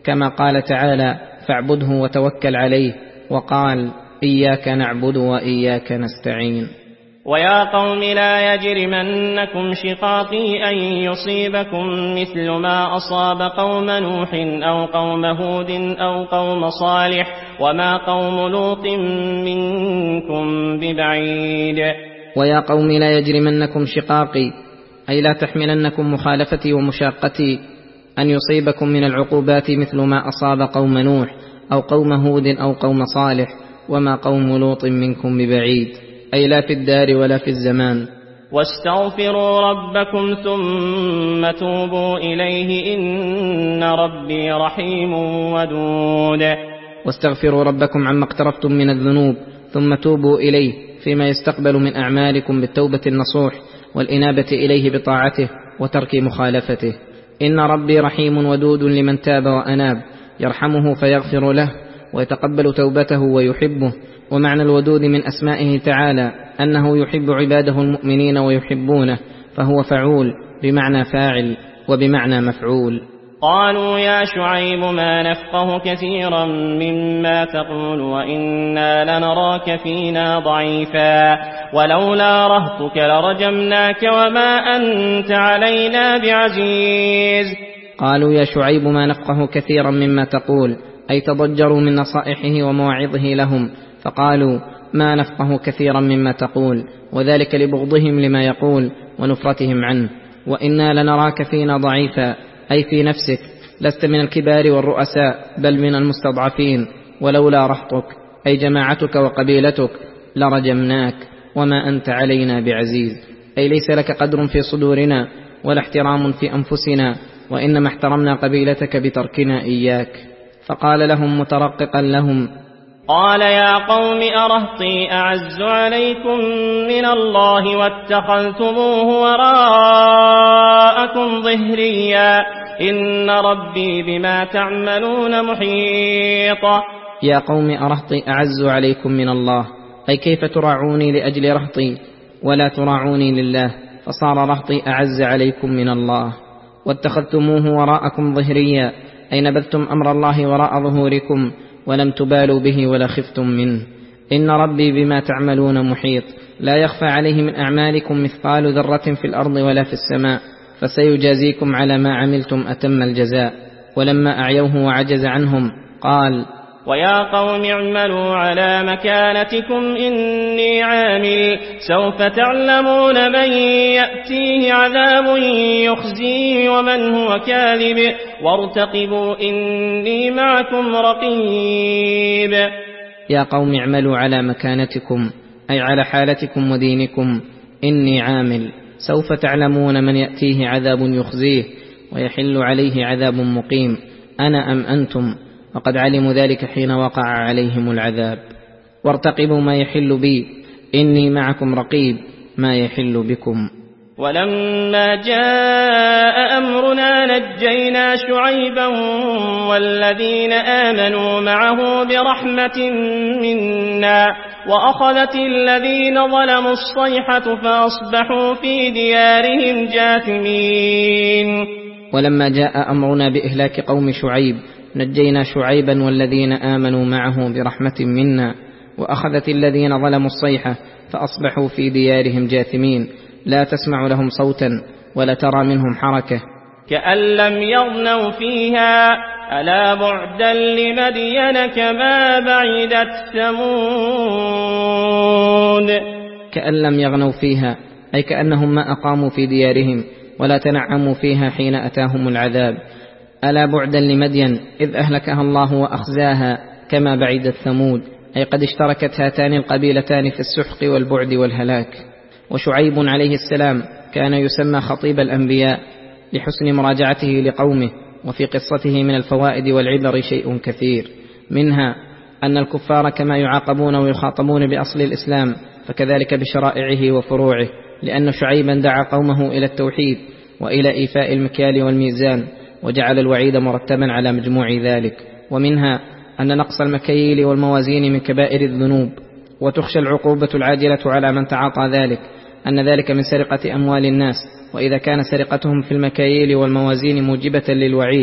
كما قال تعالى: فاعبده وتوكل عليه، وقال: إياك نعبد وإياك نستعين. ويا قوم لا يجرمنكم شقاقي أن يصيبكم مثل ما أصاب قوم نوح أو قوم هود أو قوم صالح وما قوم لوط منكم ببعيد. ويا قوم لا يجرمنكم شقاقي، أي لا تحملنكم مخالفتي ومشاقتي أن يصيبكم من العقوبات مثل ما أصاب قوم نوح أو قوم هود أو قوم صالح وما قوم لوط منكم ببعيد، أي لا في الدار ولا في الزمان. واستغفروا ربكم ثم توبوا إليه إن ربي رحيم ودود. واستغفروا ربكم عما اقترفتم من الذنوب ثم توبوا إليه فيما يستقبل من أعمالكم بالتوبة النصوح والإنابة إليه بطاعته وترك مخالفته. إن ربي رحيم ودود لمن تاب وأناب، يرحمه فيغفر له ويتقبل توبته ويحبه. ومعنى الودود من أسمائه تعالى أنه يحب عباده المؤمنين ويحبونه، فهو فعول بمعنى فاعل وبمعنى مفعول. قالوا يا شعيب ما نفقه كثيرا مما تقول وإنا لنراك فينا ضعيفا ولولا رهطك لرجمناك وما أنت علينا بعزيز. قالوا يا شعيب ما نفقه كثيرا مما تقول، أي تضجروا من نصائحه ومواعظه لهم، فقالوا ما نفقه كثيرا مما تقول، وذلك لبغضهم لما يقول ونفرتهم عنه. وإنا لنراك فينا ضعيفا، أي في نفسك لست من الكبار والرؤساء بل من المستضعفين، ولولا رهطك أي جماعتك وقبيلتك لرجمناك وما أنت علينا بعزيز، أي ليس لك قدر في صدورنا ولا احترام في أنفسنا، وإنما احترمنا قبيلتك بتركنا إياك. فقال لهم مترققا لهم: قال يا قوم أرهطي أعز عليكم من الله واتخذتموه وراءكم ظهريا إن ربي بما تعملون محيط. يا قوم أرهطي أعز عليكم من الله، أي كيف تراعوني لأجل رهطي ولا تراعوني لله، فصار رهطي أعز عليكم من الله. واتخذتموه وراءكم ظهريا، أي نبذتم أمر الله وراء ظهوركم ولم تبالوا به ولا خفتم منه. إن ربي بما تعملون محيط، لا يخفى عليه من أعمالكم مثقال ذرة في الأرض ولا في السماء، فسيجازيكم على ما عملتم أتم الجزاء. ولما أعيوه وعجز عنهم قال: ويا قوم اعملوا على مكانتكم إني عامل سوف تعلمون من يأتيه عذاب يخزيه ومن هو كاذب وارتقبوا إني معكم رقيب. يا قوم اعملوا على مكانتكم، أي على حالتكم ودينكم، إني عامل سوف تعلمون من يأتيه عذاب يخزيه ويحل عليه عذاب مقيم، أنا أم أنتم، وقد علموا ذلك حين وقع عليهم العذاب. وارتقبوا ما يحل بي إني معكم رقيب ما يحل بكم. ولما جاء أمرنا نجينا شعيبا والذين آمنوا معه برحمة منا وأخذت الذين ظلموا الصيحة فأصبحوا في ديارهم جاثمين. ولما جاء أمرنا بإهلاك قوم شعيب نجينا شعيبا والذين آمنوا معه برحمة منا وأخذت الذين ظلموا الصيحة فأصبحوا في ديارهم جاثمين، لا تسمع لهم صوتا ولا ترى منهم حركة، كأن لم يغنوا فيها ألا بعدا لمدين كما بعدت ثمود. كأن لم يغنوا فيها، أي كأنهم ما أقاموا في ديارهم ولا تنعموا فيها حين أتاهم العذاب. ألا بعدا لمدين إذ أهلكها الله وأخزاها كما بعدت ثمود، أي قد اشتركت هاتان القبيلتان في السحق والبعد والهلاك. وشعيب عليه السلام كان يسمى خطيب الأنبياء لحسن مراجعته لقومه، وفي قصته من الفوائد والعبر شيء كثير، منها أن الكفار كما يعاقبون ويخاطبون بأصل الإسلام فكذلك بشرائعه وفروعه، لأن شعيبا دعا قومه إلى التوحيد وإلى إيفاء المكيال والميزان، وجعل الوعيد مرتبا على مجموع ذلك. ومنها أن نقص المكيال والموازين من كبائر الذنوب، وتخشى العقوبة العاجلة على من تعاطى ذلك، أن ذلك من سرقة أموال الناس، وإذا كان سرقتهم في المكاييل والموازين موجبة للوعيد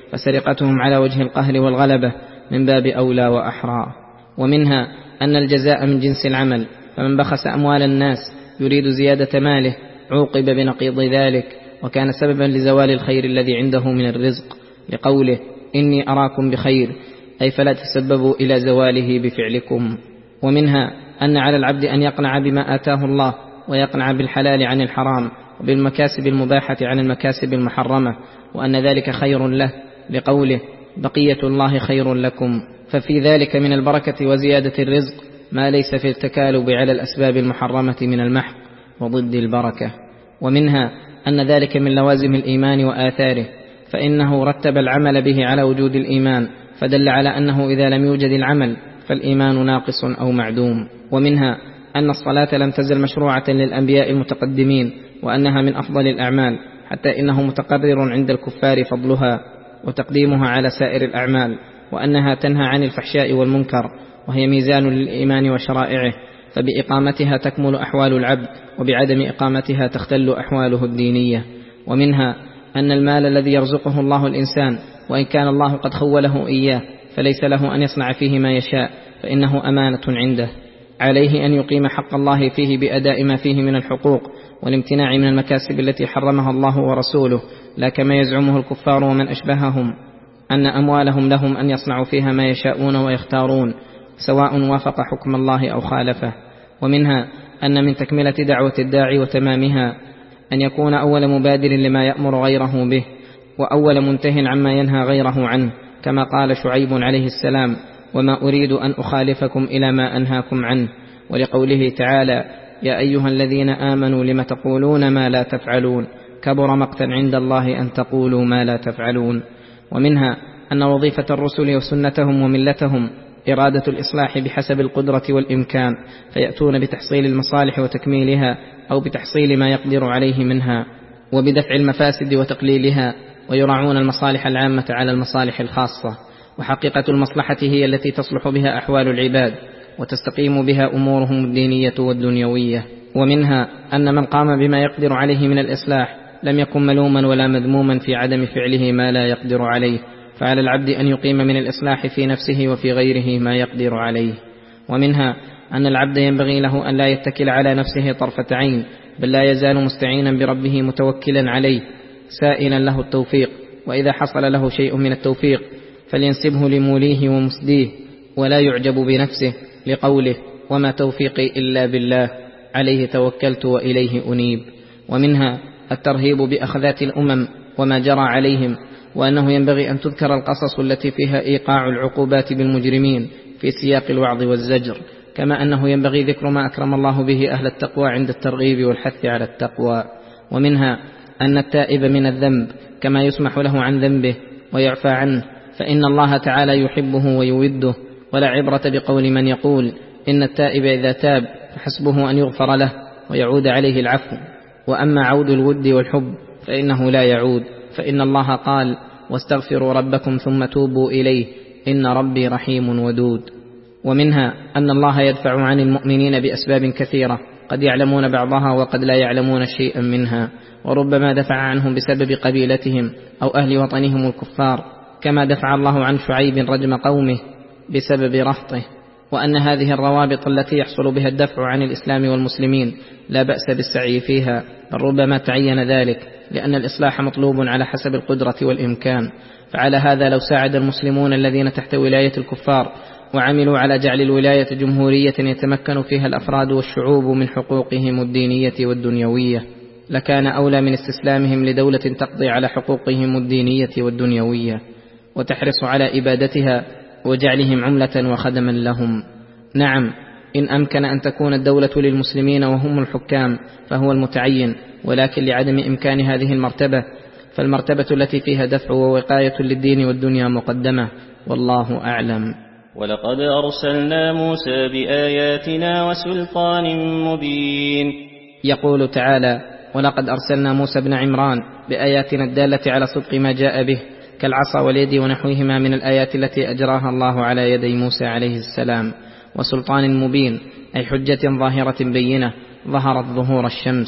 فسرقتهم على وجه القهر والغلبة من باب أولى وأحرى. ومنها أن الجزاء من جنس العمل، فمن بخس أموال الناس يريد زيادة ماله عوقب بنقيض ذلك، وكان سببا لزوال الخير الذي عنده من الرزق، لقوله إني أراكم بخير، أي فلا تسببوا إلى زواله بفعلكم. ومنها أن على العبد أن يقنع بما آتاه الله، ويقنع بالحلال عن الحرام، وبالمكاسب المباحة عن المكاسب المحرمة، وأن ذلك خير له، لقوله بقية الله خير لكم. ففي ذلك من البركة وزيادة الرزق ما ليس في التكالب على الأسباب المحرمة من المحق وضد البركة. ومنها أن ذلك من لوازم الإيمان وآثاره، فإنه رتب العمل به على وجود الإيمان، فدل على أنه إذا لم يوجد العمل فالإيمان ناقص أو معدوم. ومنها أن الصلاة لم تزل مشروعة للأنبياء المتقدمين، وأنها من أفضل الأعمال، حتى إنه متقرر عند الكفار فضلها وتقديمها على سائر الأعمال، وأنها تنهى عن الفحشاء والمنكر، وهي ميزان للإيمان وشرائعه، فبإقامتها تكمل أحوال العبد، وبعدم إقامتها تختل أحواله الدينية. ومنها أن المال الذي يرزقه الله الإنسان، وإن كان الله قد خوله إياه، فليس له أن يصنع فيه ما يشاء، فإنه أمانة عنده، عليه أن يقيم حق الله فيه بأداء ما فيه من الحقوق والامتناع من المكاسب التي حرمها الله ورسوله، لا كما يزعمه الكفار ومن أشبههم أن أموالهم لهم أن يصنعوا فيها ما يشاءون ويختارون، سواء وافق حكم الله أو خالفه. ومنها أن من تكملة دعوة الداعي وتمامها أن يكون أول مبادر لما يأمر غيره به، وأول منته عما ينهى غيره عنه، كما قال شعيب عليه السلام وما أريد أن أخالفكم إلى ما أنهاكم عنه، ولقوله تعالى يا أيها الذين آمنوا لم تقولون ما لا تفعلون كبر مقتا عند الله أن تقولوا ما لا تفعلون. ومنها أن وظيفة الرسل وسنتهم وملتهم إرادة الإصلاح بحسب القدرة والإمكان، فيأتون بتحصيل المصالح وتكميلها، أو بتحصيل ما يقدر عليه منها، وبدفع المفاسد وتقليلها، ويراعون المصالح العامة على المصالح الخاصة. وحقيقة المصلحة هي التي تصلح بها أحوال العباد وتستقيم بها أمورهم الدينية والدنيوية. ومنها أن من قام بما يقدر عليه من الإصلاح لم يكن ملوما ولا مذموما في عدم فعله ما لا يقدر عليه، فعلى العبد أن يقيم من الإصلاح في نفسه وفي غيره ما يقدر عليه. ومنها أن العبد ينبغي له أن لا يتكل على نفسه طرفة عين، بل لا يزال مستعينا بربه متوكلا عليه سائلا له التوفيق، وإذا حصل له شيء من التوفيق فلينسبه لموليه ومسديه، ولا يعجب بنفسه، لقوله وما توفيقي إلا بالله عليه توكلت وإليه أنيب. ومنها الترهيب بأخذات الأمم وما جرى عليهم، وأنه ينبغي أن تذكر القصص التي فيها إيقاع العقوبات بالمجرمين في سياق الوعظ والزجر، كما أنه ينبغي ذكر ما أكرم الله به أهل التقوى عند الترغيب والحث على التقوى. ومنها أن التائب من الذنب كما يسمح له عن ذنبه ويعفى عنه، فإن الله تعالى يحبه ويوده، ولا عبرة بقول من يقول إن التائب إذا تاب فحسبه أن يغفر له ويعود عليه العفو، وأما عود الود والحب فإنه لا يعود، فإن الله قال واستغفروا ربكم ثم توبوا إليه إن ربي رحيم ودود. ومنها أن الله يدفع عن المؤمنين بأسباب كثيرة قد يعلمون بعضها وقد لا يعلمون شيئا منها، وربما دفع عنهم بسبب قبيلتهم أو أهل وطنهم الكفار، كما دفع الله عن شعيب رجم قومه بسبب رهطه. وأن هذه الروابط التي يحصل بها الدفع عن الإسلام والمسلمين لا بأس بالسعي فيها، بل ربما تعين ذلك، لأن الإصلاح مطلوب على حسب القدرة والإمكان. فعلى هذا لو ساعد المسلمون الذين تحت ولاية الكفار وعملوا على جعل الولاية جمهورية يتمكن فيها الأفراد والشعوب من حقوقهم الدينية والدنيوية، لكان أولى من استسلامهم لدولة تقضي على حقوقهم الدينية والدنيوية وتحرص على إبادتها وجعلهم عملة وخدما لهم. نعم، إن أمكن أن تكون الدولة للمسلمين وهم الحكام فهو المتعين، ولكن لعدم إمكان هذه المرتبة فالمرتبة التي فيها دفع ووقاية للدين والدنيا مقدمة، والله أعلم. ولقد أرسلنا موسى بآياتنا وسلطان مبين. يقول تعالى ولقد أرسلنا موسى بن عمران بآياتنا الدالة على صدق ما جاء به، كالعصا واليد ونحوهما من الآيات التي أجراها الله على يدي موسى عليه السلام، وسلطان مبين أي حجة ظاهرة بينة ظهرت ظهور الشمس،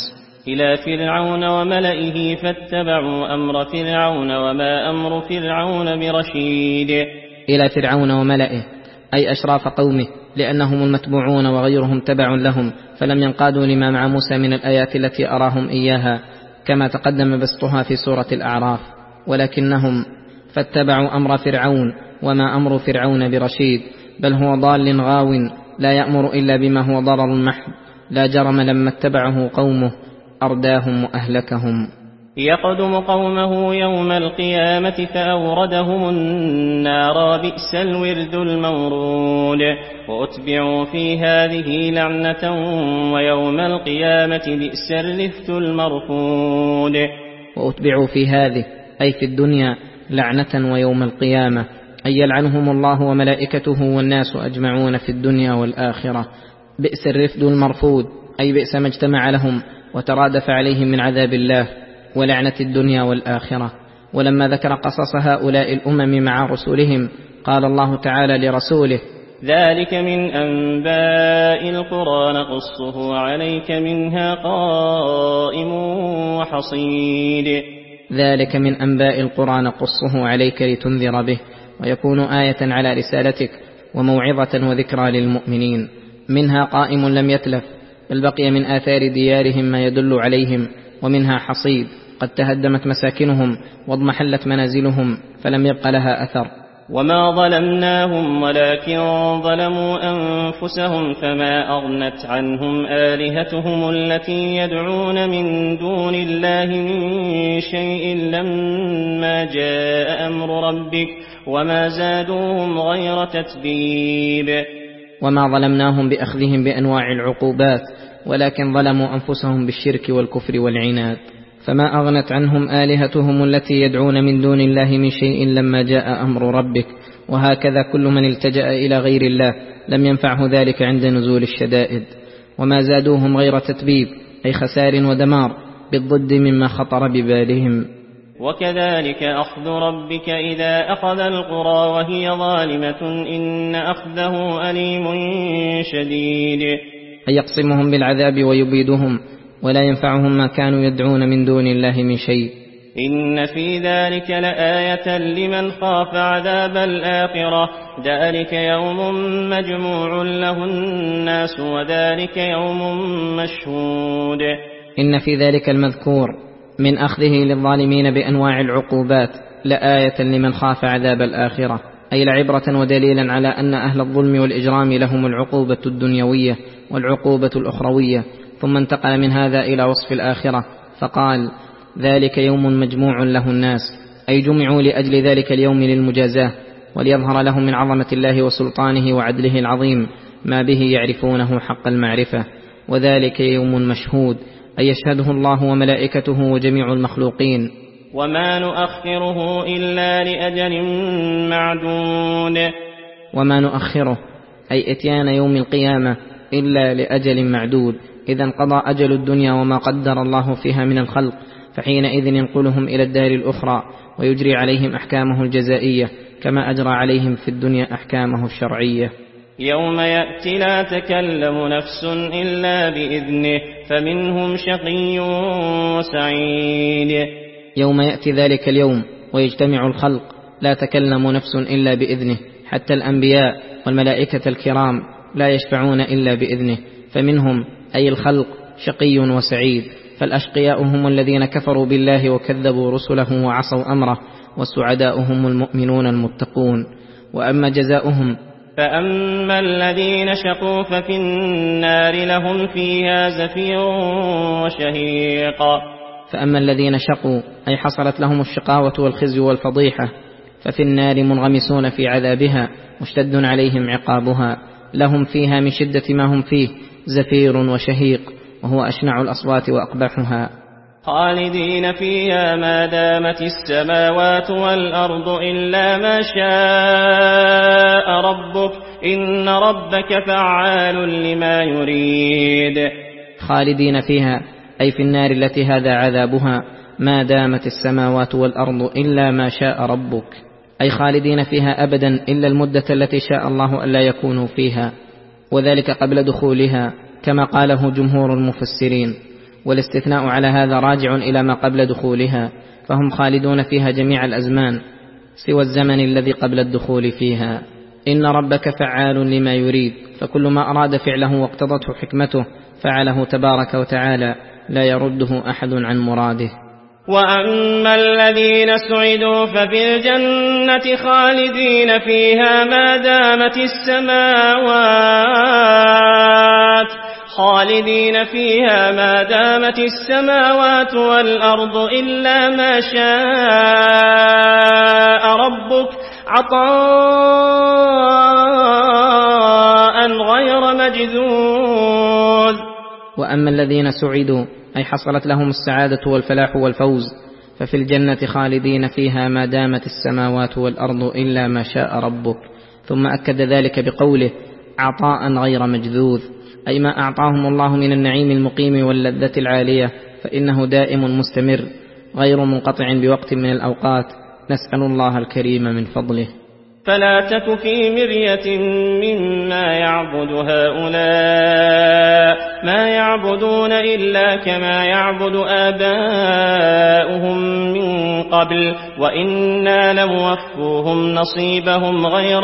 إلى فرعون وملئه فاتبعوا أمر فرعون وما أمر فرعون برشيد. إلى فرعون وملئه أي أشراف قومه، لأنهم المتبوعون وغيرهم تبع لهم، فلم ينقادوا لما مع موسى من الآيات التي أراهم إياها كما تقدم بسطها في سورة الأعراف، ولكنهم فاتبعوا أمر فرعون وما أمر فرعون برشيد، بل هو ضال غاو لا يأمر إلا بما هو ضرر محض. لا جرم لما اتبعه قومه أرداهم وأهلكهم. يقدم قومه يوم القيامة فأوردهم النار بئس الورد المورود. وأتبعوا في هذه لعنة ويوم القيامة بئس الرفد المرفود. وأتبعوا في هذه أي في الدنيا لعنة ويوم القيامة أي يلعنهم الله وملائكته والناس أجمعون في الدنيا والآخرة. بئس الرفد المرفود أي بئس ما اجتمع لهم وترادف عليهم من عذاب الله ولعنة الدنيا والآخرة. ولما ذكر قصص هؤلاء الأمم مع رسولهم قال الله تعالى لرسوله: ذلك من أنباء القرى نقصه عليك منها قائم وحصيد. ذلك من أنباء القرى نقصه عليك لتنذر به ويكون آية على رسالتك وموعظة وذكرى للمؤمنين. منها قائم لم يتلف، بل بقي من آثار ديارهم ما يدل عليهم، ومنها حصيد قد تهدمت مساكنهم واضمحلت منازلهم فلم يبق لها أثر. وما ظلمناهم ولكن ظلموا أنفسهم فما أغنت عنهم آلهتهم التي يدعون من دون الله من شيء لما جاء أمر ربك وما زادوهم غير تتبيب. وما ظلمناهم بأخذهم بأنواع العقوبات، ولكن ظلموا أنفسهم بالشرك والكفر والعناد. فما أغنت عنهم آلهتهم التي يدعون من دون الله من شيء لما جاء أمر ربك. وهكذا كل من التجأ إلى غير الله لم ينفعه ذلك عند نزول الشدائد. وما زادوهم غير تتبيب أي خسار ودمار بالضد مما خطر ببالهم. وكذلك أخذ ربك إذا أخذ القرى وهي ظالمة إن أخذه أليم شديد. أي يقسمهم بالعذاب ويبيدهم ولا ينفعهم ما كانوا يدعون من دون الله من شيء. إن في ذلك لآية لمن خاف عذاب الآخرة ذلك يوم مجموع له الناس وذلك يوم مشهود. إن في ذلك المذكور من أخذه للظالمين بأنواع العقوبات لآية لمن خاف عذاب الآخرة، أي لعبرة ودليلا على أن أهل الظلم والإجرام لهم العقوبة الدنيوية والعقوبة الأخروية. ثم انتقل من هذا إلى وصف الآخرة فقال: ذلك يوم مجموع له الناس، أي جمعوا لأجل ذلك اليوم للمجازاة وليظهر لهم من عظمة الله وسلطانه وعدله العظيم ما به يعرفونه حق المعرفة. وذلك يوم مشهود أي يشهده الله وملائكته وجميع المخلوقين. وما نؤخره إلا لأجل معدود. وما نؤخره أي إتيان يوم القيامة إلا لأجل معدود. إذا انقضى أجل الدنيا وما قدر الله فيها من الخلق، فحينئذ ينقلهم إلى الدار الأخرى ويجري عليهم أحكامه الجزائية كما أجرى عليهم في الدنيا أحكامه الشرعية. يوم يأتي لا تكلم نفس إلا بإذنه فمنهم شقي وسعيد. يوم يأتي ذلك اليوم ويجتمع الخلق لا تكلم نفس إلا بإذنه، حتى الأنبياء والملائكة الكرام لا يشفعون إلا بإذنه. فمنهم أي الخلق شقي وسعيد، فالأشقياء هم الذين كفروا بالله وكذبوا رسله وعصوا أمره، والسعداء هم المؤمنون المتقون. وأما جزاؤهم فأما الذين شقوا ففي النار لهم فيها زفير وشهيق. فأما الذين شقوا أي حصلت لهم الشقاوة والخزي والفضيحة ففي النار منغمسون في عذابها مشتد عليهم عقابها، لهم فيها من شدة ما هم فيه زفير وشهيق، وهو أشنع الأصوات وأقبحها. خالدين فيها ما دامت السماوات والأرض إلا ما شاء ربك إن ربك فعال لما يريد. خالدين فيها أي في النار التي هذا عذابها ما دامت السماوات والأرض إلا ما شاء ربك، أي خالدين فيها أبدا إلا المدة التي شاء الله ألا يكونوا فيها، وذلك قبل دخولها كما قاله جمهور المفسرين. والاستثناء على هذا راجع إلى ما قبل دخولها، فهم خالدون فيها جميع الأزمان سوى الزمن الذي قبل الدخول فيها. إن ربك فعال لما يريد، فكل ما أراد فعله واقتضته حكمته فعله تبارك وتعالى، لا يرده أحد عن مراده. وأما الذين سعدوا ففي الجنة خالدين فيها ما دامت السماوات خالدين فيها ما دامت السماوات والأرض إلا ما شاء ربك عطاء غير مجذوذ. وأما الذين سعدوا أي حصلت لهم السعادة والفلاح والفوز، ففي الجنة خالدين فيها ما دامت السماوات والأرض إلا ما شاء ربك، ثم أكد ذلك بقوله عطاء غير مجذوذ، أي ما أعطاهم الله من النعيم المقيم واللذة العالية فإنه دائم مستمر غير منقطع بوقت من الأوقات، نسأل الله الكريم من فضله. فلا تك في مرية مما يعبد هؤلاء، ما يعبدون إلا كما يعبد آباؤهم من قبل، وإنا لموفوهم نصيبهم غير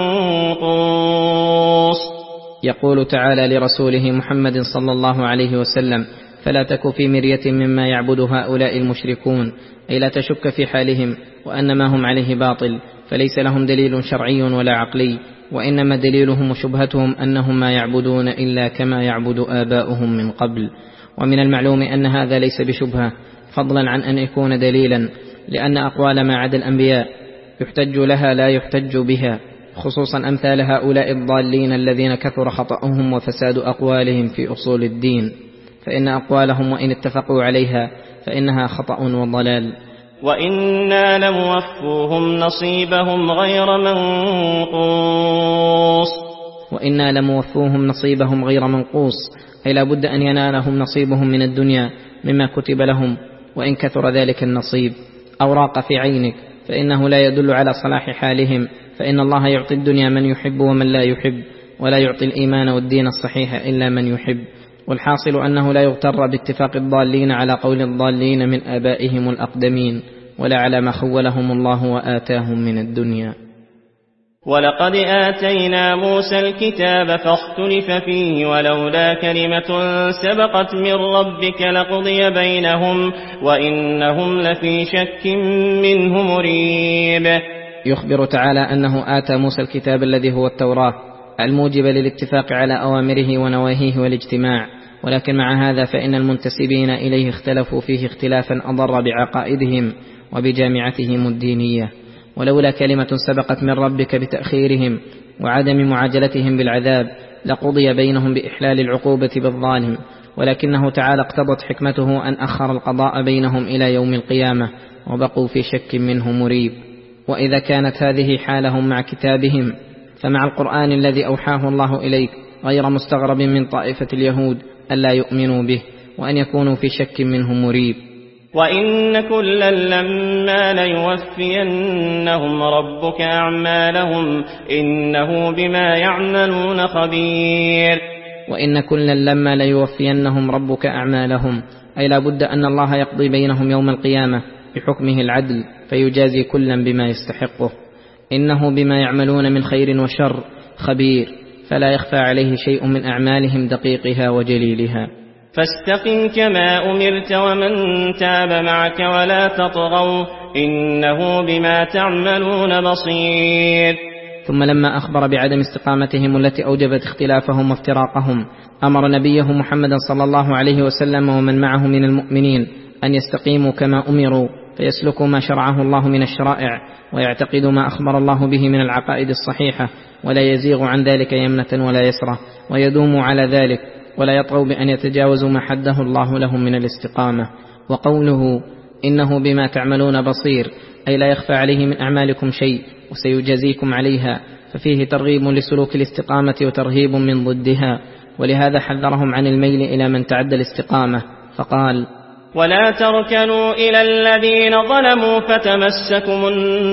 منقوص. يقول تعالى لرسوله محمد صلى الله عليه وسلم: فلا تك في مرية مما يعبد هؤلاء المشركون، أي لا تشك في حالهم وأن ما هم عليه باطل، فليس لهم دليل شرعي ولا عقلي، وإنما دليلهم وشبهتهم أنهم ما يعبدون إلا كما يعبد آباؤهم من قبل. ومن المعلوم أن هذا ليس بشبهة فضلا عن أن يكون دليلا، لأن أقوال ما عدا الأنبياء يحتج لها لا يحتج بها، خصوصا أمثال هؤلاء الضالين الذين كثر خطأهم وفساد أقوالهم في أصول الدين، فإن أقوالهم وإن اتفقوا عليها فإنها خطأ وضلال. وإنا لموفوهم نصيبهم غير منقوص. وإنا لموفوهم نصيبهم غير منقوص، أي لا بد أن ينالهم نصيبهم من الدنيا مما كتب لهم، وإن كثر ذلك النصيب أو راق في عينك فإنه لا يدل على صلاح حالهم، فإن الله يعطي الدنيا من يحب ومن لا يحب، ولا يعطي الإيمان والدين الصحيح إلا من يحب. والحاصل أنه لا يغتر باتفاق الضالين على قول الضالين من آبائهم الأقدمين، ولا على ما خولهم الله وآتاهم من الدنيا. ولقد آتينا موسى الكتاب فاختلف فيه ولولا كلمة سبقت من ربك لقضي بينهم وإنهم لفي شك منه مريب. يخبر تعالى أنه آتى موسى الكتاب الذي هو التوراة الموجب للاتفاق على أوامره ونواهيه والاجتماع، ولكن مع هذا فإن المنتسبين إليه اختلفوا فيه اختلافا أضر بعقائدهم وبجامعتهم الدينية. ولولا كلمة سبقت من ربك بتأخيرهم وعدم معاجلتهم بالعذاب لقضي بينهم بإحلال العقوبة بالظالم، ولكنه تعالى اقتضت حكمته أن أخر القضاء بينهم إلى يوم القيامة وبقوا في شك منه مريب. وإذا كانت هذه حالهم مع كتابهم فمع القرآن الذي أوحاه الله إليك غير مستغرب من طائفة اليهود ألا يؤمنوا به وأن يكونوا في شك منه مريب. وإن كلا لما ليوفينهم ربك أعمالهم إنه بما يعملون خبير. وإن كلا لما ليوفينهم ربك أعمالهم، أي لا بد أن الله يقضي بينهم يوم القيامة بحكمه العدل فيجازي كلا بما يستحقه. إنه بما يعملون من خير وشر خبير، فلا يخفى عليه شيء من أعمالهم دقيقها وجليلها. فاستقم كما أمرت ومن تاب معك ولا تطغوا إنه بما تعملون بصير. ثم لما أخبر بعدم استقامتهم التي أوجبت اختلافهم وافتراقهم أمر نبيه محمد صلى الله عليه وسلم ومن معه من المؤمنين أن يستقيموا كما أمروا فيسلكوا ما شرعه الله من الشرائع ويعتقدوا ما أخبر الله به من العقائد الصحيحة، ولا يزيغ عن ذلك يمنة ولا يسرة، ويدوموا على ذلك ولا يطغوا بأن يتجاوزوا ما حده الله لهم من الاستقامة. وقوله إنه بما تعملون بصير، أي لا يخفى عليه من أعمالكم شيء وسيجازيكم عليها، ففيه ترغيب لسلوك الاستقامة وترهيب من ضدها، ولهذا حذرهم عن الميل إلى من تعدى الاستقامة فقال: ولا تركنوا إلى الذين ظلموا فتمسكم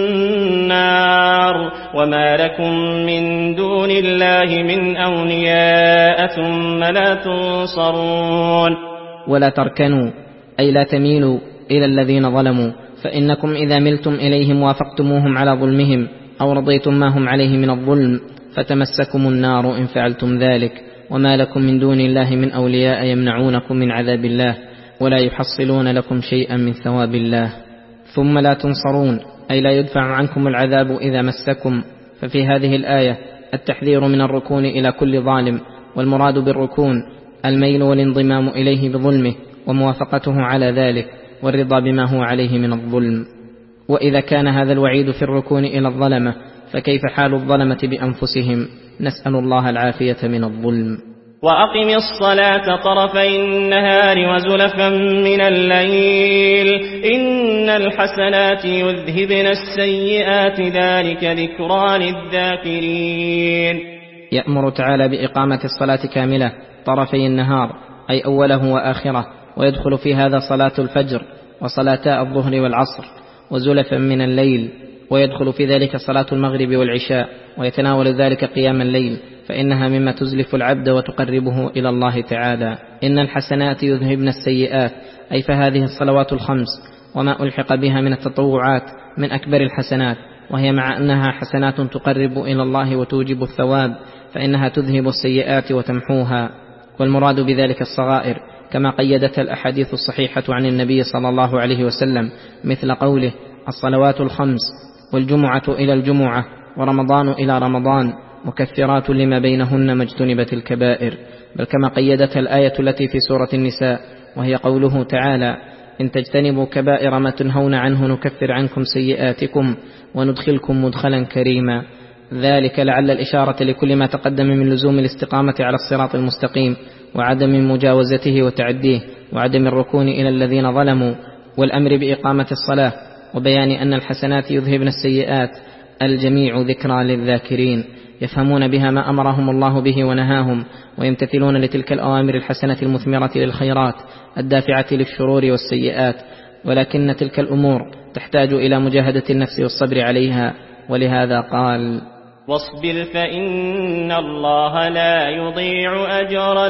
النار وما لكم من دون الله من أولياء ثم لا تنصرون. ولا تركنوا، أي لا تميلوا إلى الذين ظلموا، فإنكم إذا ملتم إليهم وافقتموهم على ظلمهم أو رضيتم ما هم عليه من الظلم فتمسكم النار إن فعلتم ذلك، وما لكم من دون الله من أولياء يمنعونكم من عذاب الله ولا يحصلون لكم شيئا من ثواب الله. ثم لا تنصرون، أي لا يدفع عنكم العذاب إذا مسكم. ففي هذه الآية التحذير من الركون إلى كل ظالم، والمراد بالركون الميل والانضمام إليه بظلمه وموافقته على ذلك والرضا بما هو عليه من الظلم. وإذا كان هذا الوعيد في الركون إلى الظلمة فكيف حال الظلمة بأنفسهم؟ نسأل الله العافية من الظلم. وأقم الصلاة طرفي النهار وزلفا من الليل إن الحسنات يذهبن السيئات ذلك ذكرى للذاكرين. يأمر تعالى بإقامة الصلاة كاملة طرفي النهار، أي أوله وآخره، ويدخل في هذا صلاة الفجر وصلاتا الظهر والعصر، وزلفا من الليل، ويدخل في ذلك صلاة المغرب والعشاء، ويتناول ذلك قيام الليل، فإنها مما تزلف العبد وتقربه إلى الله تعالى. إن الحسنات يذهبن السيئات، أي فهذه الصلوات الخمس وما ألحق بها من التطوعات من أكبر الحسنات، وهي مع أنها حسنات تقرب إلى الله وتوجب الثواب فإنها تذهب السيئات وتمحوها، والمراد بذلك الصغائر كما قيدتها الأحاديث الصحيحة عن النبي صلى الله عليه وسلم، مثل قوله الصلوات الخمس والجمعة إلى الجمعة ورمضان إلى رمضان مكفرات لما بينهن ما اجتنبت الكبائر، بل كما قيدتها الآية التي في سورة النساء وهي قوله تعالى إن تجتنبوا كبائر ما تنهون عنه نكفر عنكم سيئاتكم وندخلكم مدخلا كريما. ذلك لعل الإشارة لكل ما تقدم من لزوم الاستقامة على الصراط المستقيم وعدم مجاوزته وتعديه وعدم الركون إلى الذين ظلموا، والأمر بإقامة الصلاة، وبيان أن الحسنات يذهبن السيئات الجميع ذكرى للذاكرين، يفهمون بها ما أمرهم الله به ونهاهم، ويمتثلون لتلك الأوامر الحسنة المثمرة للخيرات الدافعة للشرور والسيئات، ولكن تلك الأمور تحتاج إلى مجاهدة النفس والصبر عليها، ولهذا قال واصبر فإن الله لا يضيع أجر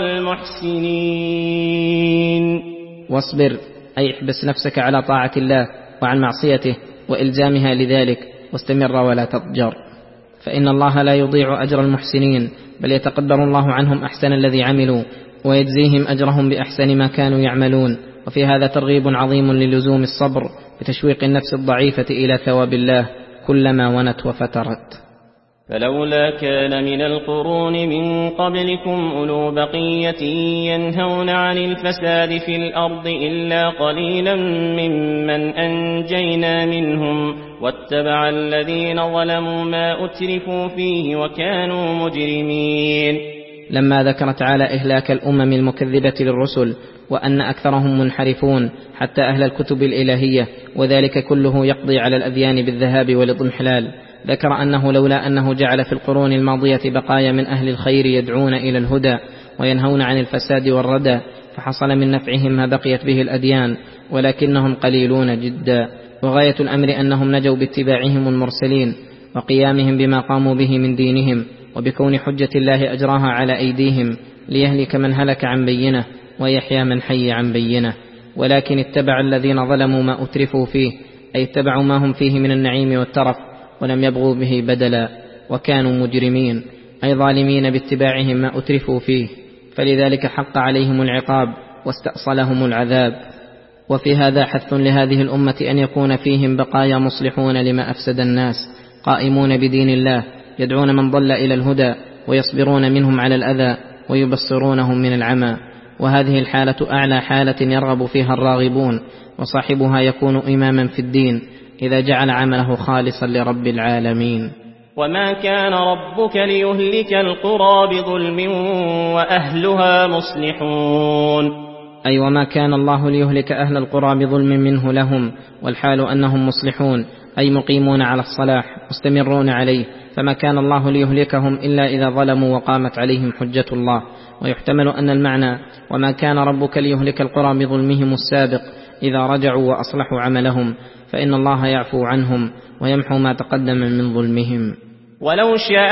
المحسنين. واصبر، أي احبس نفسك على طاعة الله وعن معصيته وإلزامها لذلك، واستمر ولا تضجر، فإن الله لا يضيع أجر المحسنين، بل يتقبل الله عنهم أحسن الذي عملوا ويجزيهم أجرهم بأحسن ما كانوا يعملون. وفي هذا ترغيب عظيم للزوم الصبر بتشويق النفس الضعيفة إلى ثواب الله كلما ونت وفترت. فلولا كان من القرون من قبلكم أولو بقية ينهون عن الفساد في الأرض إلا قليلا ممن أنجينا منهم واتبع الذين ظلموا ما أترفوا فيه وكانوا مجرمين. لما ذكر تعالى إهلاك الأمم المكذبة للرسل وأن أكثرهم منحرفون حتى أهل الكتب الإلهية، وذلك كله يقضي على الأذيان بالذهاب والاضمحلال، ذكر أنه لولا أنه جعل في القرون الماضية بقايا من أهل الخير يدعون إلى الهدى وينهون عن الفساد والردى فحصل من نفعهم ما بقيت به الأديان، ولكنهم قليلون جدا. وغاية الأمر أنهم نجوا باتباعهم المرسلين وقيامهم بما قاموا به من دينهم، وبكون حجة الله أجراها على أيديهم ليهلك من هلك عن بينه ويحيى من حي عن بينه. ولكن اتبع الذين ظلموا ما أترفوا فيه، أي اتبعوا ما هم فيه من النعيم والترف ولم يبغوا به بدلا، وكانوا مجرمين، أي ظالمين باتباعهم ما أترفوا فيه، فلذلك حق عليهم العقاب واستأصلهم العذاب. وفي هذا حث لهذه الأمة أن يكون فيهم بقايا مصلحون لما أفسد الناس، قائمون بدين الله يدعون من ضل إلى الهدى ويصبرون منهم على الأذى ويبصرونهم من العمى. وهذه الحالة أعلى حالة يرغب فيها الراغبون، وصاحبها يكون إماما في الدين إذا جعل عمله خالصا لرب العالمين. وما كان ربك ليهلك القرى بظلم وأهلها مصلحون، أي وما كان الله ليهلك أهل القرى بظلم منه لهم، والحال أنهم مصلحون، أي مقيمون على الصلاح مستمرون عليه، فما كان الله ليهلكهم إلا إذا ظلموا وقامت عليهم حجة الله. ويحتمل أن المعنى وما كان ربك ليهلك القرى بظلمهم السابق إذا رجعوا وأصلحوا عملهم، فإن الله يعفو عنهم ويمحو ما تقدم من ظلمهم. ولو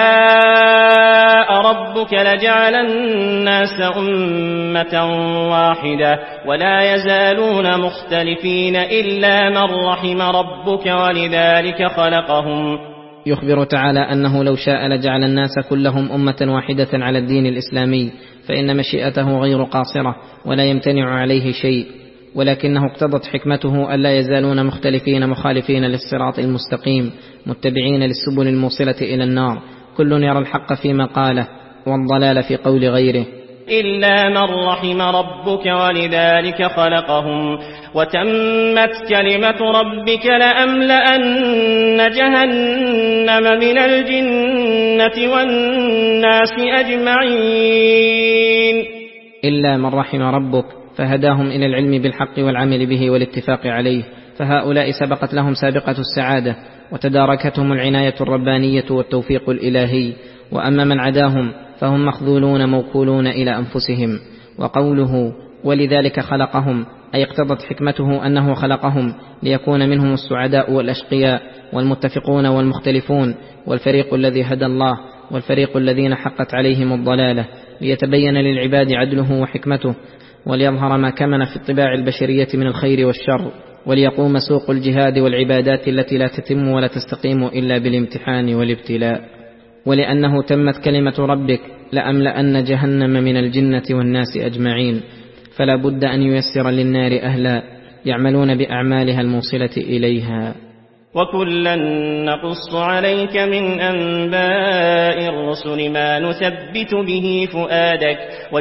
شاء ربك لجعل الناس أمة واحدة ولا يزالون مختلفين إلا من رحم ربك ولذلك خلقهم. يخبر تعالى أنه لو شاء لجعل الناس كلهم أمة واحدة على الدين الإسلامي، فإن مشيئته غير قاصرة ولا يمتنع عليه شيء، ولكنه اقتضت حكمته ألا يزالون مختلفين مخالفين للصراط المستقيم متبعين للسبل الموصلة إلى النار، كل يرى الحق فيما قاله والضلال في قول غيره إلا من رحم ربك ولذلك خلقهم. وتمت كلمة ربك لأملأن جهنم من الجنة والناس أجمعين. إلا من رحم ربك، فهداهم إلى العلم بالحق والعمل به والاتفاق عليه، فهؤلاء سبقت لهم سابقة السعادة وتداركتهم العناية الربانية والتوفيق الإلهي. وأما من عداهم فهم مخذولون موكولون إلى أنفسهم. وقوله ولذلك خلقهم أي اقتضت حكمته أنه خلقهم ليكون منهم السعداء والأشقياء والمتفقون والمختلفون، والفريق الذي هدى الله والفريق الذين حقت عليهم الضلالة، ليتبين للعباد عدله وحكمته، وليظهر ما كمن في الطباع البشرية من الخير والشر، وليقوم سوق الجهاد والعبادات التي لا تتم ولا تستقيم إلا بالامتحان والابتلاء. ولأنه تمت كلمة ربك لأملأن جهنم من الجنة والناس أجمعين، فلا بد أن ييسر للنار أهلا يعملون بأعمالها الموصلة إليها. وكلا نقص عليك من أنباء الرسل ما نثبت به فؤادك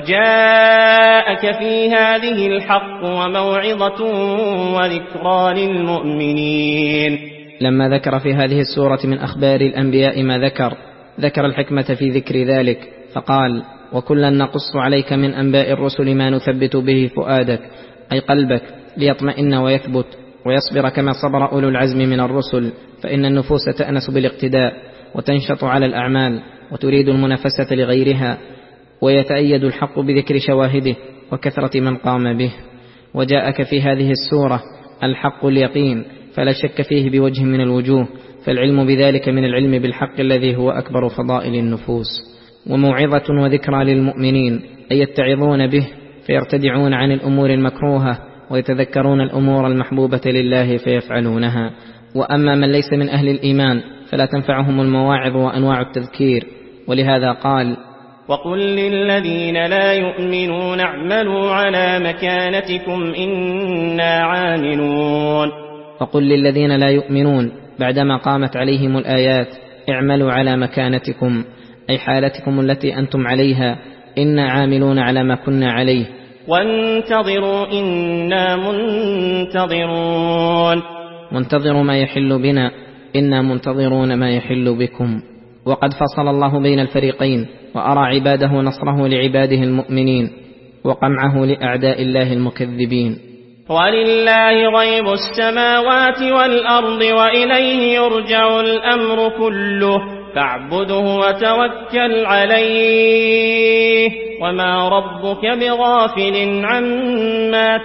وجاءك في هذه الحق وموعظة وذكرى للمؤمنين. لما ذكر في هذه السورة من أخبار الأنبياء ما ذكر، ذكر الحكمة في ذكر ذلك فقال وكلا نقص عليك من أنباء الرسل ما نثبت به فؤادك، أي قلبك، ليطمئن ويثبت ويصبر كما صبر أولو العزم من الرسل، فإن النفوس تأنس بالاقتداء وتنشط على الأعمال وتريد المنافسة لغيرها، ويتأيد الحق بذكر شواهده وكثرة من قام به. وجاءك في هذه السورة الحق اليقين فلا شك فيه بوجه من الوجوه، فالعلم بذلك من العلم بالحق الذي هو أكبر فضائل النفوس. وموعظة وذكرى للمؤمنين أي يتعظون به فيرتدعون عن الأمور المكروهة ويتذكرون الأمور المحبوبة لله فيفعلونها. وأما من ليس من أهل الإيمان فلا تنفعهم المواعظ وأنواع التذكير، ولهذا قال وقل للذين لا يؤمنون اعملوا على مكانتكم إنا عاملون. وقل للذين لا يؤمنون بعدما قامت عليهم الآيات اعملوا على مكانتكم أي حالتكم التي أنتم عليها، إنا عاملون على ما كنا عليه، وانتظروا إنا منتظرون. وانتظروا ما يحل بنا إنا منتظرون ما يحل بكم. وقد فصل الله بين الفريقين وأرى عباده نصره لعباده المؤمنين وقمعه لأعداء الله المكذبين. ولله غيب السماوات والأرض وإليه يرجع الأمر كله فاعبده وتوكل عليه وما ربك بغافل عما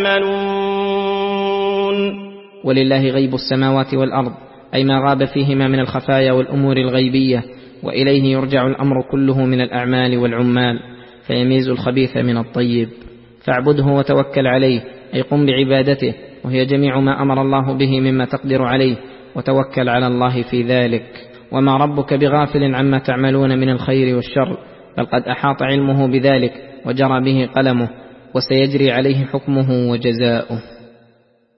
تعملون. ولله غيب السماوات والأرض أي ما غاب فيهما من الخفايا والأمور الغيبية، وإليه يرجع الأمر كله من الأعمال والعمال، فيميز الخبيث من الطيب. فاعبده وتوكل عليه أي قم بعبادته، وهي جميع ما أمر الله به مما تقدر عليه، وتوكل على الله في ذلك. وما ربك بغافل عما تعملون من الخير والشر، بل قد أحاط علمه بذلك وجرى به قلمه، وسيجري عليه حكمه وجزاؤه.